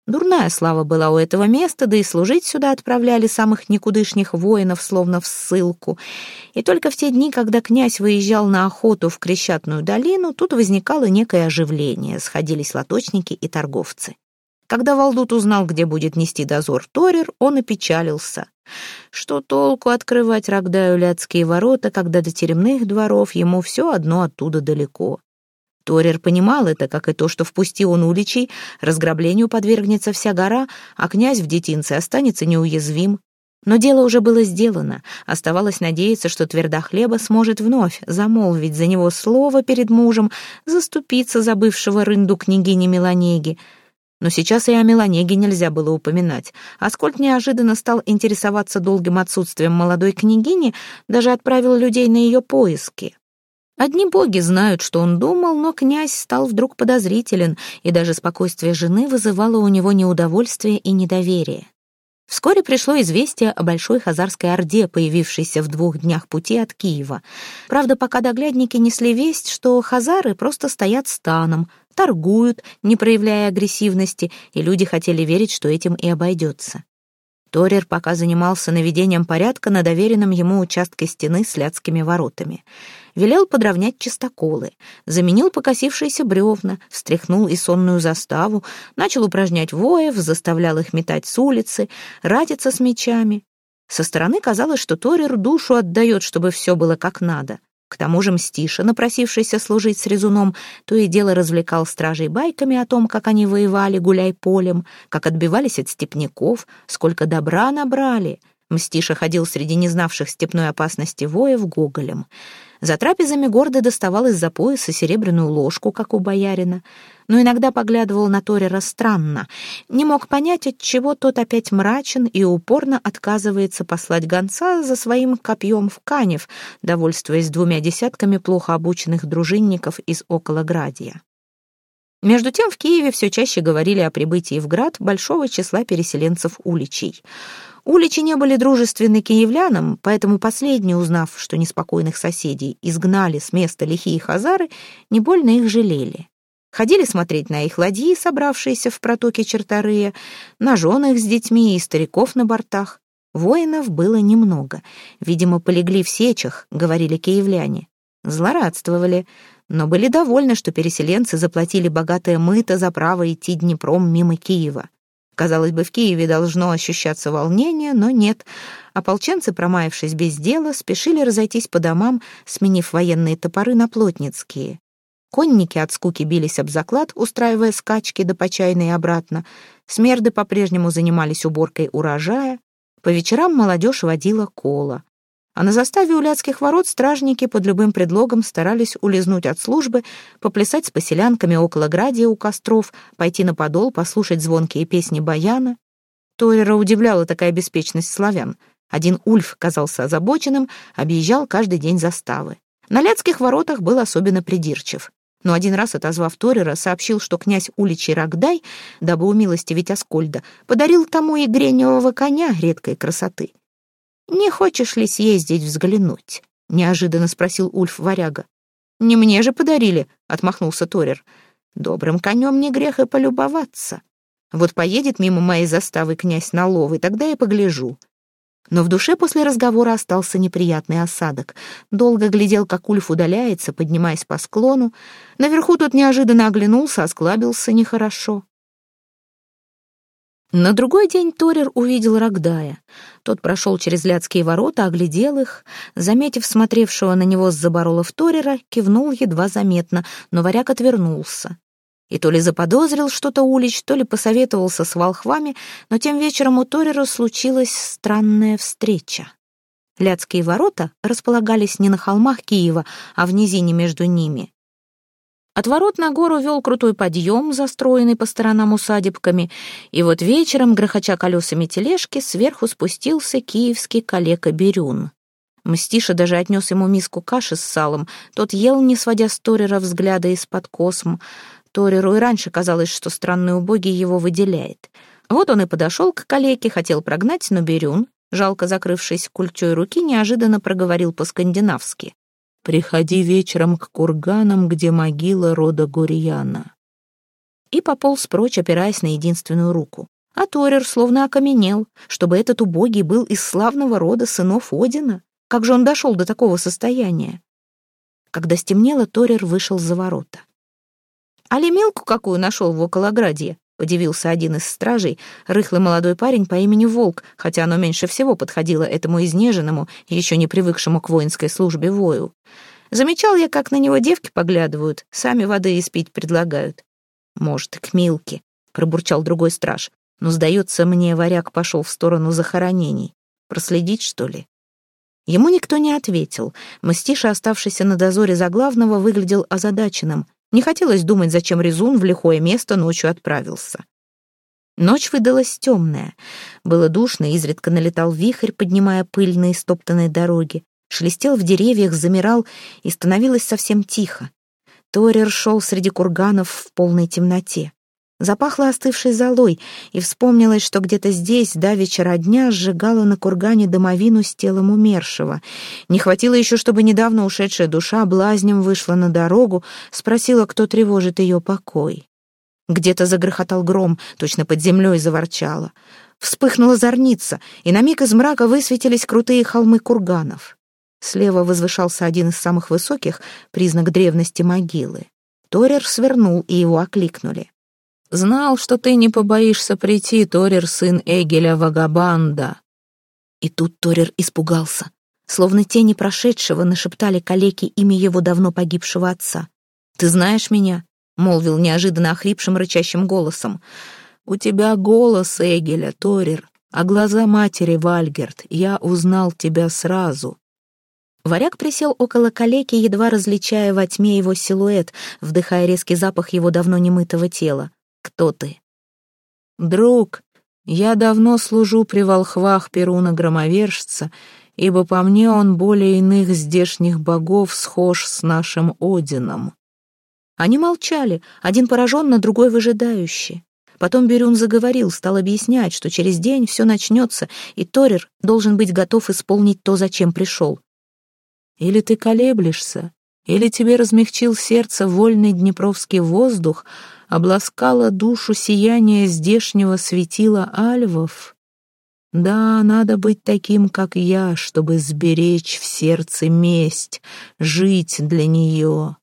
Дурная слава была у этого места, да и служить сюда отправляли самых никудышних воинов, словно в ссылку. И только в те дни, когда князь выезжал на охоту в Крещатную долину, тут возникало некое оживление, сходились лоточники и торговцы. Когда Валдут узнал, где будет нести дозор Торир, он опечалился. Что толку открывать Рогдаю Ляцкие ворота, когда до теремных дворов ему все одно оттуда далеко? Торир понимал это, как и то, что впусти он уличей, разграблению подвергнется вся гора, а князь в детинце останется неуязвим. Но дело уже было сделано. Оставалось надеяться, что Твердохлеба сможет вновь замолвить за него слово перед мужем, заступиться за бывшего рынду княгини Меланеги. Но сейчас и о Меланеге нельзя было упоминать. Аскольд неожиданно стал интересоваться долгим отсутствием молодой княгини, даже отправил людей на ее поиски. Одни боги знают, что он думал, но князь стал вдруг подозрителен, и даже спокойствие жены вызывало у него неудовольствие и недоверие. Вскоре пришло известие о большой хазарской орде, появившейся в 2 днях пути от Киева. Правда, пока доглядники несли весть, что хазары просто стоят станом, торгуют, не проявляя агрессивности, и люди хотели верить, что этим и обойдется. Торир пока занимался наведением порядка на доверенном ему участке стены с Ляцкими воротами. Велел подровнять чистоколы, заменил покосившиеся бревна, встряхнул и сонную заставу, начал упражнять воев, заставлял их метать с улицы, ратиться с мечами. Со стороны казалось, что Торир душу отдает, чтобы все было как надо. К тому же Мстиша, напросившийся служить с резуном, то и дело развлекал стражей байками о том, как они воевали гуляй-полем, как отбивались от степняков, сколько добра набрали. Мстиша ходил среди незнавших степной опасности воев гоголем. За трапезами гордо доставал из-за пояса серебряную ложку, как у боярина, но иногда поглядывал на Торира странно, не мог понять, отчего тот опять мрачен и упорно отказывается послать гонца за своим копьем в Канев, довольствуясь 2 десятками плохо обученных дружинников из Околоградия. Между тем в Киеве все чаще говорили о прибытии в град большого числа переселенцев-уличей. Уличи не были дружественны киевлянам, поэтому последние, узнав, что неспокойных соседей изгнали с места лихие хазары, не больно их жалели. Ходили смотреть на их ладьи, собравшиеся в протоке Черторыя, на жен их с детьми и стариков на бортах. Воинов было немного. Видимо, полегли в сечах, говорили киевляне. Злорадствовали, но были довольны, что переселенцы заплатили богатое мыто за право идти Днепром мимо Киева. Казалось бы, в Киеве должно ощущаться волнение, но нет. Ополченцы, промаявшись без дела, спешили разойтись по домам, сменив военные топоры на плотницкие. Конники от скуки бились об заклад, устраивая скачки до Почайной и обратно. Смерды по-прежнему занимались уборкой урожая. По вечерам молодежь водила кола. А на заставе у Ляцких ворот стражники под любым предлогом старались улизнуть от службы, поплясать с поселянками около Градия у костров, пойти на подол, послушать звонкие песни баяна. Торира удивляла такая беспечность славян. Один Ульф казался озабоченным, объезжал каждый день заставы. На Ляцких воротах был особенно придирчив. Но один раз, отозвав Торира, сообщил, что князь Уличий Рогдай, дабы умилостивить Аскольда, подарил тому и греневого коня редкой красоты. «Не хочешь ли съездить взглянуть?» — неожиданно спросил Ульф варяга. «Не мне же подарили», — отмахнулся Торир. «Добрым конем не грех и полюбоваться. Вот поедет мимо моей заставы князь Наловый, тогда и погляжу». Но в душе после разговора остался неприятный осадок. Долго глядел, как Ульф удаляется, поднимаясь по склону. Наверху тот неожиданно оглянулся, осклабился нехорошо. На другой день Торир увидел Рогдая. Тот прошел через Ляцкие ворота, оглядел их. Заметив смотревшего на него с заборолов Торира, кивнул едва заметно, но варяг отвернулся. И то ли заподозрил что-то Улич, то ли посоветовался с волхвами, но тем вечером у Торира случилась странная встреча. Ляцкие ворота располагались не на холмах Киева, а в низине между ними. От ворот на гору вел крутой подъем, застроенный по сторонам усадебками, и вот вечером, грохоча колесами тележки, сверху спустился киевский калека Бирюн. Мстиша даже отнес ему миску каши с салом, тот ел, не сводя с Торира взгляда из-под косм. Ториру и раньше казалось, что странный убогий его выделяет. Вот он и подошел к калеке, хотел прогнать, но Бирюн, жалко закрывшись культей руки, неожиданно проговорил по-скандинавски: «Приходи вечером к курганам, где могила рода Гурьяна». и пополз прочь, опираясь на единственную руку. А Торер словно окаменел, чтобы этот убогий был из славного рода сынов Одина. Как же он дошел до такого состояния? Когда стемнело, Торер вышел за ворота. «Али милку какую нашел в Околоградье?» — подивился один из стражей, рыхлый молодой парень по имени Волк, хотя оно меньше всего подходило этому изнеженному, еще не привыкшему к воинской службе вою. «Замечал я, как на него девки поглядывают, сами воды испить предлагают». «Может, и к Милке», — пробурчал другой страж, «но, сдается мне, варяг пошел в сторону захоронений. Проследить, что ли?» Ему никто не ответил. Мстиша, оставшийся на дозоре за главного, выглядел озадаченным. Не хотелось думать, зачем Резун в лихое место ночью отправился. Ночь выдалась темная. Было душно, изредка налетал вихрь, поднимая пыль на истоптанной дороге. Шелестел в деревьях, замирал, и становилось совсем тихо. Торер шел среди курганов в полной темноте. Запахло остывшей золой, и вспомнилось, что где-то здесь давеча родня сжигала на кургане домовину с телом умершего. Не хватило еще, чтобы недавно ушедшая душа блазнем вышла на дорогу, спросила, кто тревожит ее покой. Где-то загрохотал гром, точно под землей заворчало. Вспыхнула зорница, и на миг из мрака высветились крутые холмы курганов. Слева возвышался один из самых высоких, признак древности могилы. Торер свернул, и его окликнули. «Знал, что ты не побоишься прийти, Торер, сын Эгеля Вагабанда». И тут Торер испугался. Словно тени прошедшего нашептали калеке имя его давно погибшего отца. «Ты знаешь меня?» — молвил неожиданно охрипшим рычащим голосом. «У тебя голос Эгеля, Торер, а глаза матери Вальгерт. Я узнал тебя сразу». Варяг присел около калеки, едва различая во тьме его силуэт, вдыхая резкий запах его давно немытого тела. «Кто ты?» «Друг, я давно служу при волхвах Перуна Громовержца, ибо по мне он более иных здешних богов схож с нашим Одином». Они молчали, один пораженно, другой выжидающий. Потом Берюн заговорил, стал объяснять, что через день все начнется, и Торер должен быть готов исполнить то, зачем пришел. «Или ты колеблешься, или тебе размягчил сердце вольный днепровский воздух, обласкало душу сияние здешнего светила альвов? Да, надо быть таким, как я, чтобы сберечь в сердце месть, жить для нее».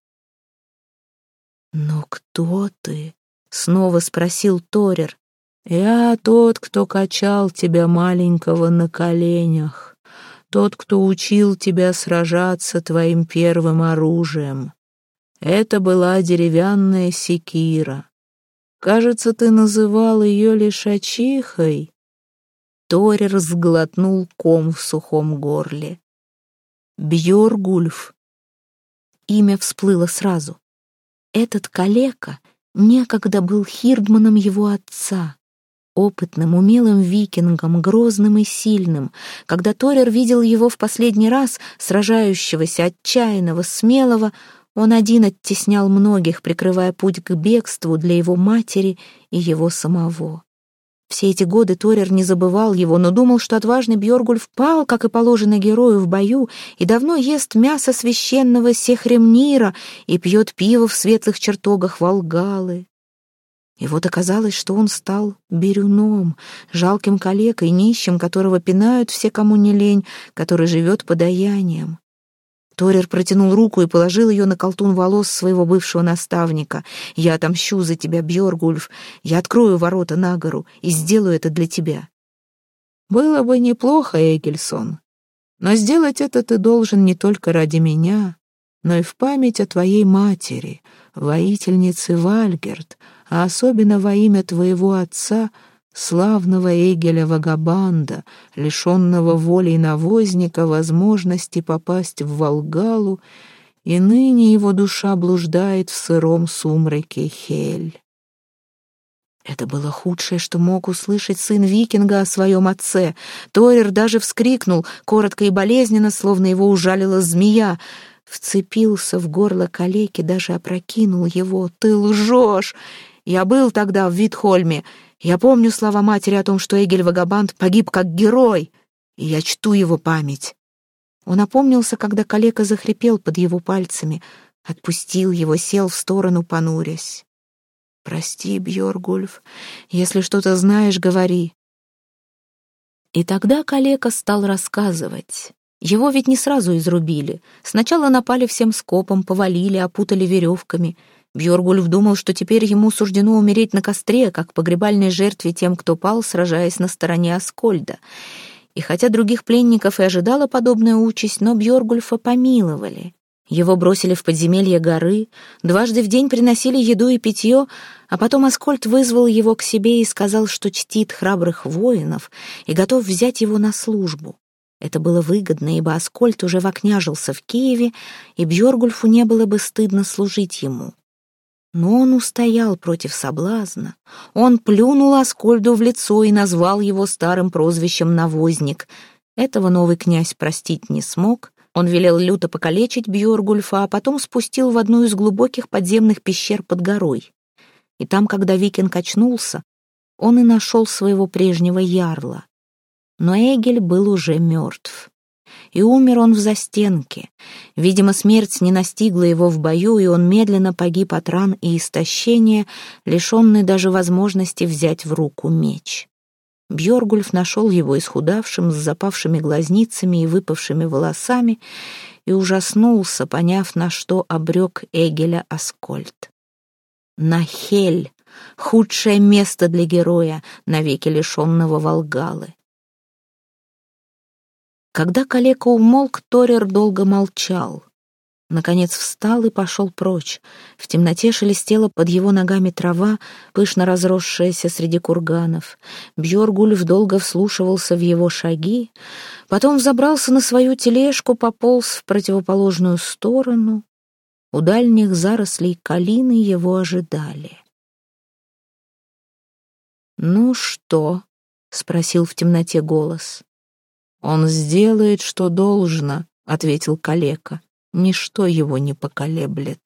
«Но кто ты?» — снова спросил Торер. «Я тот, кто качал тебя маленького на коленях, тот, кто учил тебя сражаться твоим первым оружием. Это была деревянная секира. Кажется, ты называл ее лишачихой». Торер сглотнул ком в сухом горле. «Бьоргульф». Имя всплыло сразу. Этот калека некогда был хирдманом его отца, опытным, умелым викингом, грозным и сильным. Когда Торер видел его в последний раз, сражающегося, отчаянного, смелого, он один оттеснял многих, прикрывая путь к бегству для его матери и его самого. Все эти годы Торер не забывал его, но думал, что отважный Бьоргульф пал, как и положено герою, в бою, и давно ест мясо священного Сехремнира и пьет пиво в светлых чертогах Волгалы. И вот оказалось, что он стал берюном, жалким калекой, нищим, которого пинают все, кому не лень, который живет подаянием. Торер протянул руку и положил ее на колтун волос своего бывшего наставника. «Я отомщу за тебя, Бьоргульф. Я открою ворота на гору и сделаю это для тебя». «Было бы неплохо, Эгельсон, но сделать это ты должен не только ради меня, но и в память о твоей матери, воительнице Вальгерт, а особенно во имя твоего отца, славного Эгеля Вагабанда, лишенного воли и навозника возможности попасть в Волгалу, и ныне его душа блуждает в сыром сумраке Хель». Это было худшее, что мог услышать сын викинга о своем отце. Торер даже вскрикнул, коротко и болезненно, словно его ужалила змея. Вцепился в горло калеки, даже опрокинул его. «Ты лжешь! Я был тогда в Витхольме. Я помню слова матери о том, что Эгель Вагабанд погиб как герой, и я чту его память». Он опомнился, когда калека захрипел под его пальцами, отпустил его, сел в сторону, понурясь. «Прости, Бьоргульф, если что-то знаешь, говори». И тогда калека стал рассказывать. Его ведь не сразу изрубили. Сначала напали всем скопом, повалили, опутали веревками. Бьоргульф думал, что теперь ему суждено умереть на костре, как погребальной жертве тем, кто пал, сражаясь на стороне Аскольда. И хотя других пленников и ожидала подобная участь, но Бьоргульфа помиловали. Его бросили в подземелье горы, дважды в день приносили еду и питье, а потом Аскольд вызвал его к себе и сказал, что чтит храбрых воинов и готов взять его на службу. Это было выгодно, ибо Аскольд уже вокняжился в Киеве, и Бьоргульфу не было бы стыдно служить ему. Но он устоял против соблазна. Он плюнул Аскольду в лицо и назвал его старым прозвищем «Навозник». Этого новый князь простить не смог. Он велел люто покалечить Бьоргульфа, а потом спустил в одну из глубоких подземных пещер под горой. И там, когда викинг очнулся, он и нашел своего прежнего ярла. Но Эгель был уже мертв. И умер он в застенке. Видимо, смерть не настигла его в бою, и он медленно погиб от ран и истощения, лишенный даже возможности взять в руку меч. Бьоргульф нашел его исхудавшим, с запавшими глазницами и выпавшими волосами, и ужаснулся, поняв, на что обрек Эгеля Аскольд. На Хель, худшее место для героя, навеки лишенного Волгалы. Когда калека умолк, Торер долго молчал. Наконец встал и пошел прочь. В темноте шелестела под его ногами трава, пышно разросшаяся среди курганов. Бьоргульф долго вслушивался в его шаги, потом взобрался на свою тележку, пополз в противоположную сторону. У дальних зарослей калины его ожидали. «Ну что?» — спросил в темноте голос. «Он сделает, что должно», — ответил калека. «Ничто его не поколеблет».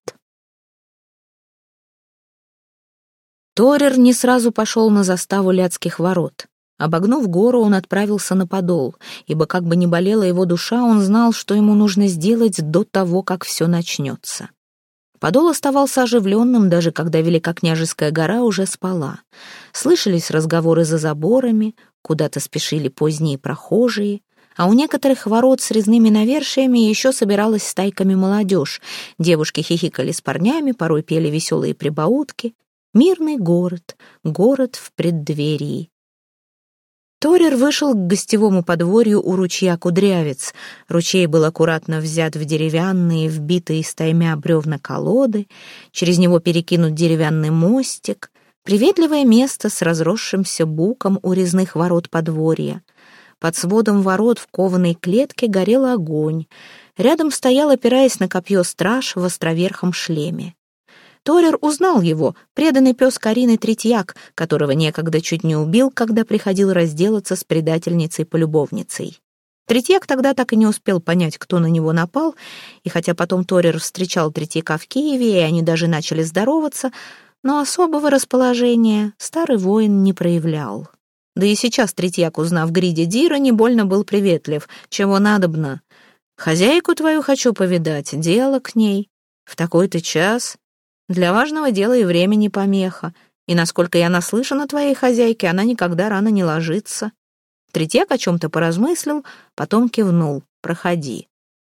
Торер не сразу пошел на заставу Ляцких ворот. Обогнув гору, он отправился на Подол, ибо как бы ни болела его душа, он знал, что ему нужно сделать до того, как все начнется. Подол оставался оживленным, даже когда Великокняжеская гора уже спала. Слышались разговоры за заборами, куда-то спешили поздние прохожие, а у некоторых ворот с резными навершиями еще собиралась стайками молодежь. Девушки хихикали с парнями, порой пели веселые прибаутки. Мирный город, город в преддверии. Торер вышел к гостевому подворью у ручья Кудрявец. Ручей был аккуратно взят в деревянные, вбитые стаймя бревна колоды, через него перекинут деревянный мостик. Приветливое место с разросшимся буком у резных ворот подворья. Под сводом ворот в кованой клетке горел огонь. Рядом стоял, опираясь на копье, страж в островерхом шлеме. Торер узнал его, преданный пес Карины Третьяк, которого некогда чуть не убил, когда приходил разделаться с предательницей-полюбовницей. Третьяк тогда так и не успел понять, кто на него напал, и хотя потом Торер встречал Третьяка в Киеве, и они даже начали здороваться, но особого расположения старый воин не проявлял. Да и сейчас Третьяк, узнав Гриде Дира, не больно был приветлив. «Чего надобно? Хозяйку твою хочу повидать, дело к ней. В такой-то час. Для важного дела и времени помеха. И, насколько я наслышан о твоей хозяйке, она никогда рано не ложится». Третьяк о чем-то поразмыслил, потом кивнул. «Проходи».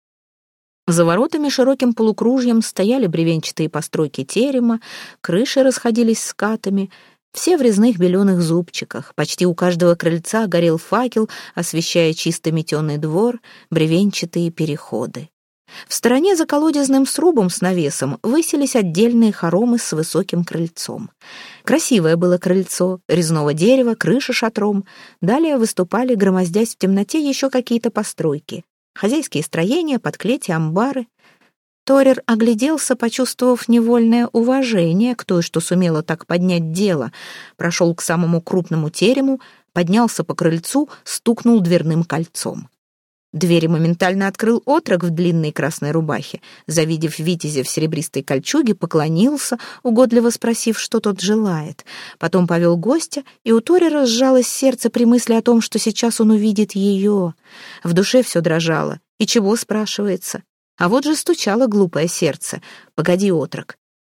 За воротами широким полукружьем стояли бревенчатые постройки терема, крыши расходились скатами, все в резных беленых зубчиках. Почти у каждого крыльца горел факел, освещая чисто метеный двор, бревенчатые переходы. В стороне за колодезным срубом с навесом высились отдельные хоромы с высоким крыльцом. Красивое было крыльцо, резного дерева, крыша шатром. Далее выступали, громоздясь в темноте, еще какие-то постройки. Хозяйские строения, подклети, амбары. Торер огляделся, почувствовав невольное уважение к той, что сумела так поднять дело. Прошел к самому крупному терему, поднялся по крыльцу, стукнул дверным кольцом. Двери моментально открыл отрок в длинной красной рубахе. Завидев витязя в серебристой кольчуге, поклонился, угодливо спросив, что тот желает. Потом повел гостя, и у Торера сжалось сердце при мысли о том, что сейчас он увидит ее. В душе все дрожало. И чего, спрашивается? А вот же стучало глупое сердце. «Погоди, отрок,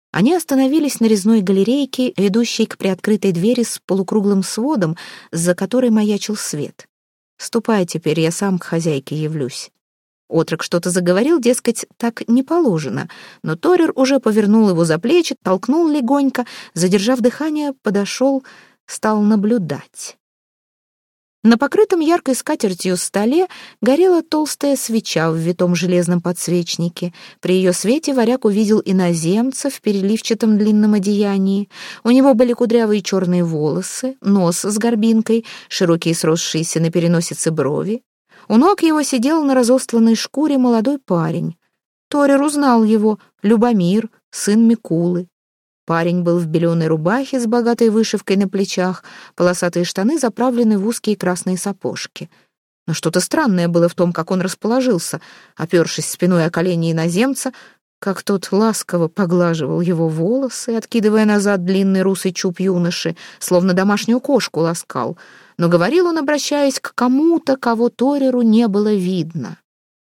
Они остановились на резной галерейке, ведущей к приоткрытой двери с полукруглым сводом, за которой маячил свет. «Ступай теперь, я сам к хозяйке явлюсь». Отрок что-то заговорил, дескать, так не положено, но Торер уже повернул его за плечи, толкнул легонько, задержав дыхание, подошел, стал наблюдать. На покрытом яркой скатертью столе горела толстая свеча в витом железном подсвечнике. При ее свете варяг увидел иноземца в переливчатом длинном одеянии. У него были кудрявые черные волосы, нос с горбинкой, широкие сросшиеся на переносице брови. У ног его сидел на разостланной шкуре молодой парень. Торер узнал его, Любомир, сын Микулы. Парень был в беленой рубахе с богатой вышивкой на плечах, полосатые штаны заправлены в узкие красные сапожки. Но что-то странное было в том, как он расположился, опершись спиной о колени иноземца, как тот ласково поглаживал его волосы, откидывая назад длинный русый чуб юноши, словно домашнюю кошку ласкал. Но говорил он, обращаясь к кому-то, кого Тореру не было видно.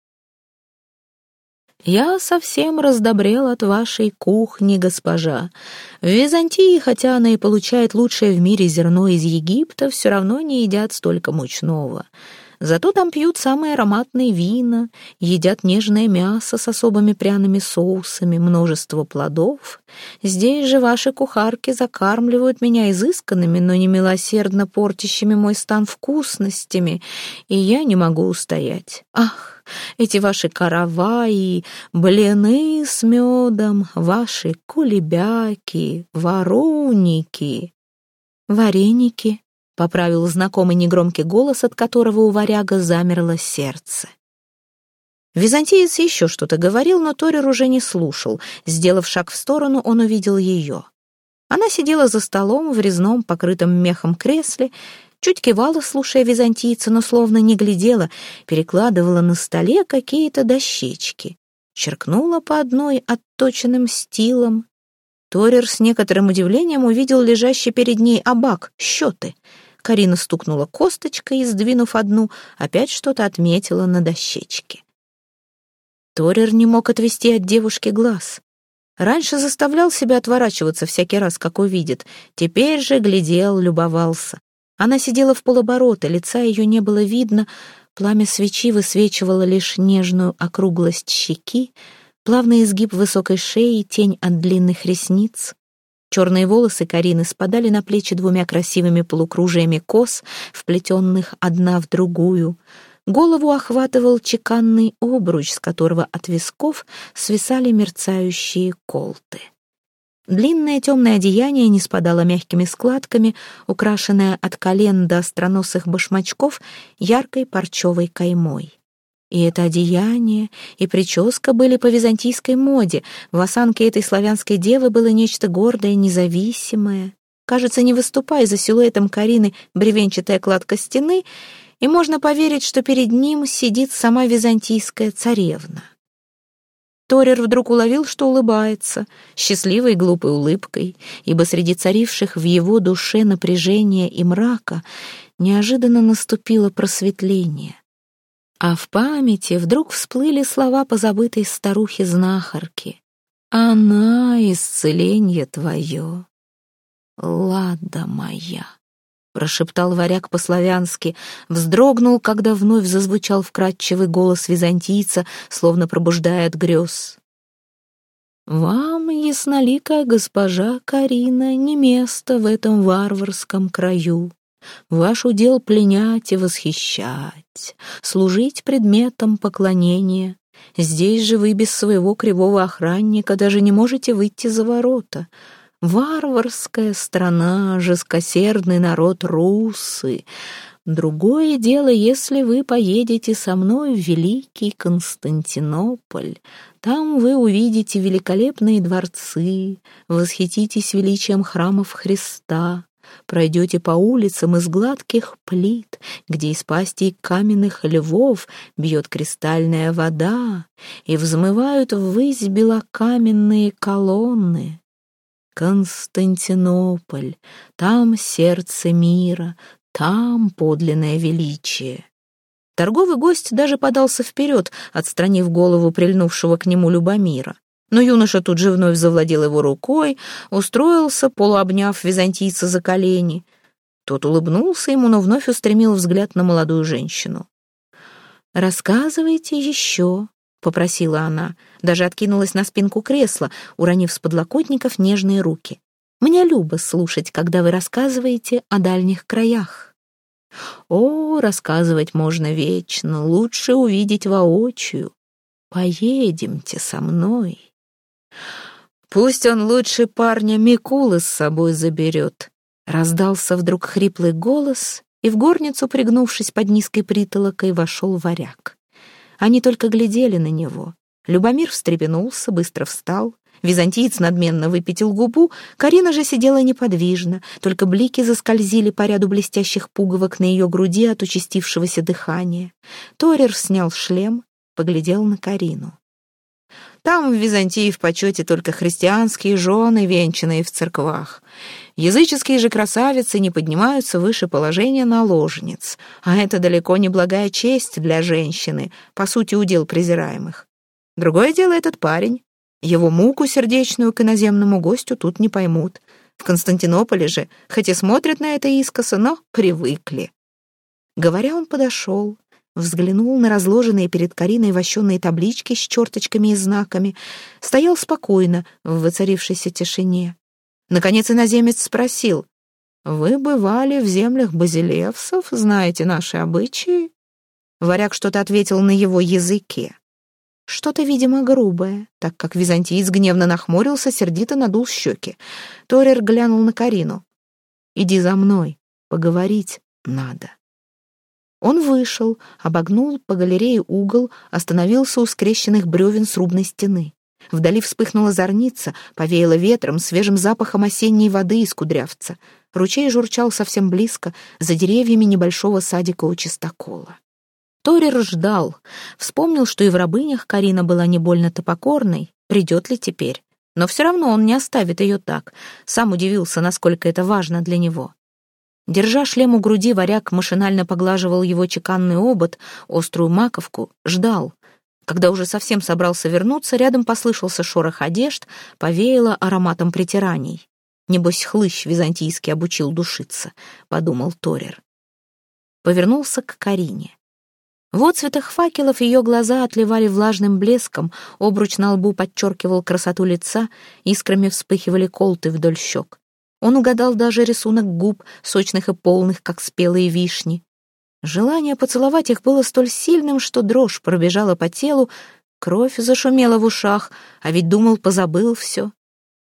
«Я совсем раздобрел от вашей кухни, госпожа. В Византии, хотя она и получает лучшее в мире зерно из Египта, все равно не едят столько мучного. Зато там пьют самые ароматные вина, едят нежное мясо с особыми пряными соусами, множество плодов. Здесь же ваши кухарки закармливают меня изысканными, но немилосердно портящими мой стан вкусностями, и я не могу устоять. Ах, эти ваши караваи, блины с медом, ваши кулебяки, варуники, вареники», — поправил знакомый негромкий голос, от которого у варяга замерло сердце. Византиец еще что-то говорил, но Торер уже не слушал. Сделав шаг в сторону, он увидел ее. Она сидела за столом в резном, покрытом мехом кресле, чуть кивала, слушая византийца, но словно не глядела, перекладывала на столе какие-то дощечки, черкнула по одной отточенным стилом. Торер с некоторым удивлением увидел лежащий перед ней абак, счеты. Карина стукнула косточкой и, сдвинув одну, опять что-то отметила на дощечке. Торер не мог отвести от девушки глаз. Раньше заставлял себя отворачиваться всякий раз, как увидит. Теперь же глядел, любовался. Она сидела в полоборота, лица ее не было видно, пламя свечи высвечивало лишь нежную округлость щеки, плавный изгиб высокой шеи, тень от длинных ресниц. Черные волосы Карины спадали на плечи двумя красивыми полукружиями кос, вплетенных одна в другую. Голову охватывал чеканный обруч, с которого от висков свисали мерцающие колты. Длинное темное одеяние не спадало мягкими складками, украшенное от колен до остроносых башмачков яркой парчевой каймой. И это одеяние, и прическа были по византийской моде. В осанке этой славянской девы было нечто гордое, независимое. Кажется, не выступая за силуэтом Карины бревенчатая кладка стены, и можно поверить, что перед ним сидит сама византийская царевна. Торер вдруг уловил, что улыбается, счастливой глупой улыбкой, ибо среди царивших в его душе напряжения и мрака неожиданно наступило просветление. А в памяти вдруг всплыли слова позабытой старухи-знахарки. «Она исцеление твое, лада моя», — прошептал варяг по-славянски, вздрогнул, когда вновь зазвучал вкрадчивый голос византийца, словно пробуждая от грез. «Вам, ясноликая госпожа Карина, не место в этом варварском краю. Ваш удел пленять и восхищать, служить предметом поклонения. Здесь же вы без своего кривого охранника даже не можете выйти за ворота. Варварская страна, жесткосердный народ русы. Другое дело, если вы поедете со мной в Великий Константинополь. Там вы увидите великолепные дворцы, восхититесь величием храмов Христа. Пройдете по улицам из гладких плит, где из пастей каменных львов бьет кристальная вода, и взмывают ввысь белокаменные колонны. Константинополь, там сердце мира, там подлинное величие». Торговый гость даже подался вперед, отстранив голову прильнувшего к нему Любомира. Но юноша тут же вновь завладел его рукой, устроился, полуобняв византийца за колени. Тот улыбнулся ему, но вновь устремил взгляд на молодую женщину. «Рассказывайте еще», — попросила она, даже откинулась на спинку кресла, уронив с подлокотников нежные руки. «Мне любо слушать, когда вы рассказываете о дальних краях». «О, рассказывать можно вечно, лучше увидеть воочию. Поедемте со мной». «Пусть он лучше парня Микулы с собой заберет», — раздался вдруг хриплый голос, и в горницу, пригнувшись под низкой притолокой, вошел варяг. Они только глядели на него. Любомир встрепенулся, быстро встал. Византиец надменно выпятил губу, Карина же сидела неподвижно, только блики заскользили по ряду блестящих пуговок на ее груди от участившегося дыхания. Торер снял шлем, поглядел на Карину. «Там в Византии в почете только христианские жены, венчанные в церквах. Языческие же красавицы не поднимаются выше положения наложниц, а это далеко не благая честь для женщины, по сути, удел презираемых. Другое дело этот парень. Его муку сердечную к иноземному гостю тут не поймут. В Константинополе же, хоть и смотрят на это искоса, но привыкли». Говоря, он подошел, взглянул на разложенные перед Кариной вощеные таблички с черточками и знаками, стоял спокойно в воцарившейся тишине. Наконец иноземец спросил: «Вы бывали в землях базилевсов, знаете наши обычаи?» Варяг что-то ответил на его языке. Что-то, видимо, грубое, так как византиец гневно нахмурился, сердито надул щеки. Торер глянул на Карину. «Иди за мной, поговорить надо». Он вышел, обогнул по галерее угол, остановился у скрещенных бревен срубной стены. Вдали вспыхнула зорница, повеяло ветром, свежим запахом осенней воды из кудрявца. Ручей журчал совсем близко, за деревьями небольшого садика у чистокола. Торер ждал, вспомнил, что и в рабынях Карина была не больно-то покорной, придет ли теперь. Но все равно он не оставит ее так, сам удивился, насколько это важно для него. Держа шлем у груди, варяг машинально поглаживал его чеканный обод, острую маковку, ждал. Когда уже совсем собрался вернуться, рядом послышался шорох одежд, повеяло ароматом притираний. «Небось, хлыщ византийский обучил душиться», — подумал Торер. Повернулся к Карине. В отцветах факелов ее глаза отливали влажным блеском, обруч на лбу подчеркивал красоту лица, искрами вспыхивали колты вдоль щек. Он угадал даже рисунок губ, сочных и полных, как спелые вишни. Желание поцеловать их было столь сильным, что дрожь пробежала по телу, кровь зашумела в ушах, а ведь думал, позабыл все.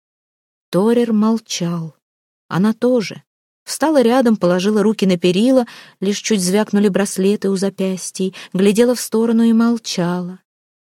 Торер молчал. Она тоже. Встала рядом, положила руки на перила, лишь чуть звякнули браслеты у запястий, глядела в сторону и молчала.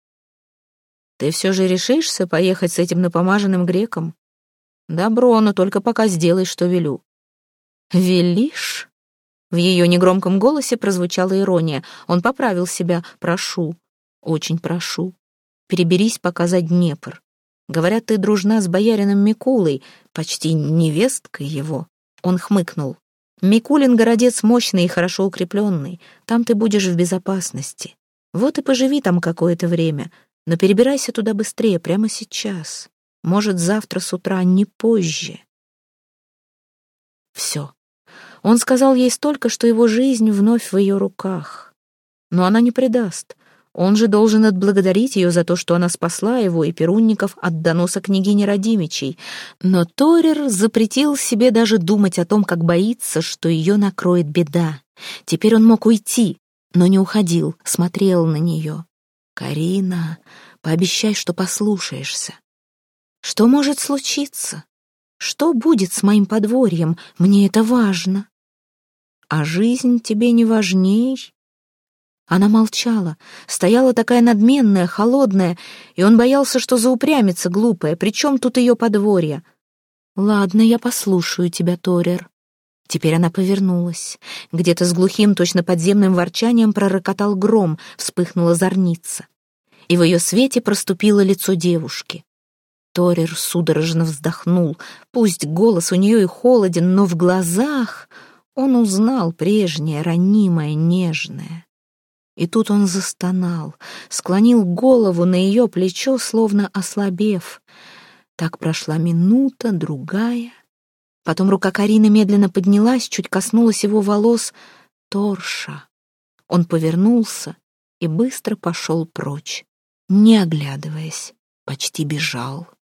«Ты все же решишься поехать с этим напомаженным греком?» «Добро, но только пока сделай, что велю». «Велишь?» В ее негромком голосе прозвучала ирония. Он поправил себя. «Прошу, очень прошу. Переберись пока за Днепр. Говорят, ты дружна с боярином Микулой, почти невесткой его». Он хмыкнул. «Микулин городец мощный и хорошо укрепленный. Там ты будешь в безопасности. Вот и поживи там какое-то время, но перебирайся туда быстрее, прямо сейчас. Может, завтра с утра, не позже». Все. Он сказал ей столько, что его жизнь вновь в ее руках. Но она не предаст. Он же должен отблагодарить ее за то, что она спасла его и перунников от доноса княгини Радимичей. Но Торер запретил себе даже думать о том, как боится, что ее накроет беда. Теперь он мог уйти, но не уходил, смотрел на нее. «Карина, пообещай, что послушаешься». «Что может случиться? Что будет с моим подворьем? Мне это важно». «А жизнь тебе не важней?» Она молчала, стояла такая надменная, холодная, и он боялся, что заупрямится глупая. Причем тут ее подворье? «Ладно, я послушаю тебя, Торер». Теперь она повернулась. Где-то с глухим, точно подземным ворчанием пророкотал гром, вспыхнула зорница. И в ее свете проступило лицо девушки. Торер судорожно вздохнул. Пусть голос у нее и холоден, но в глазах он узнал прежнее, ранимое, нежное. И тут он застонал, склонил голову на ее плечо, словно ослабев. Так прошла минута, другая. Потом рука Карины медленно поднялась, чуть коснулась его волос. Торша. Он повернулся и быстро пошел прочь, не оглядываясь, почти бежал.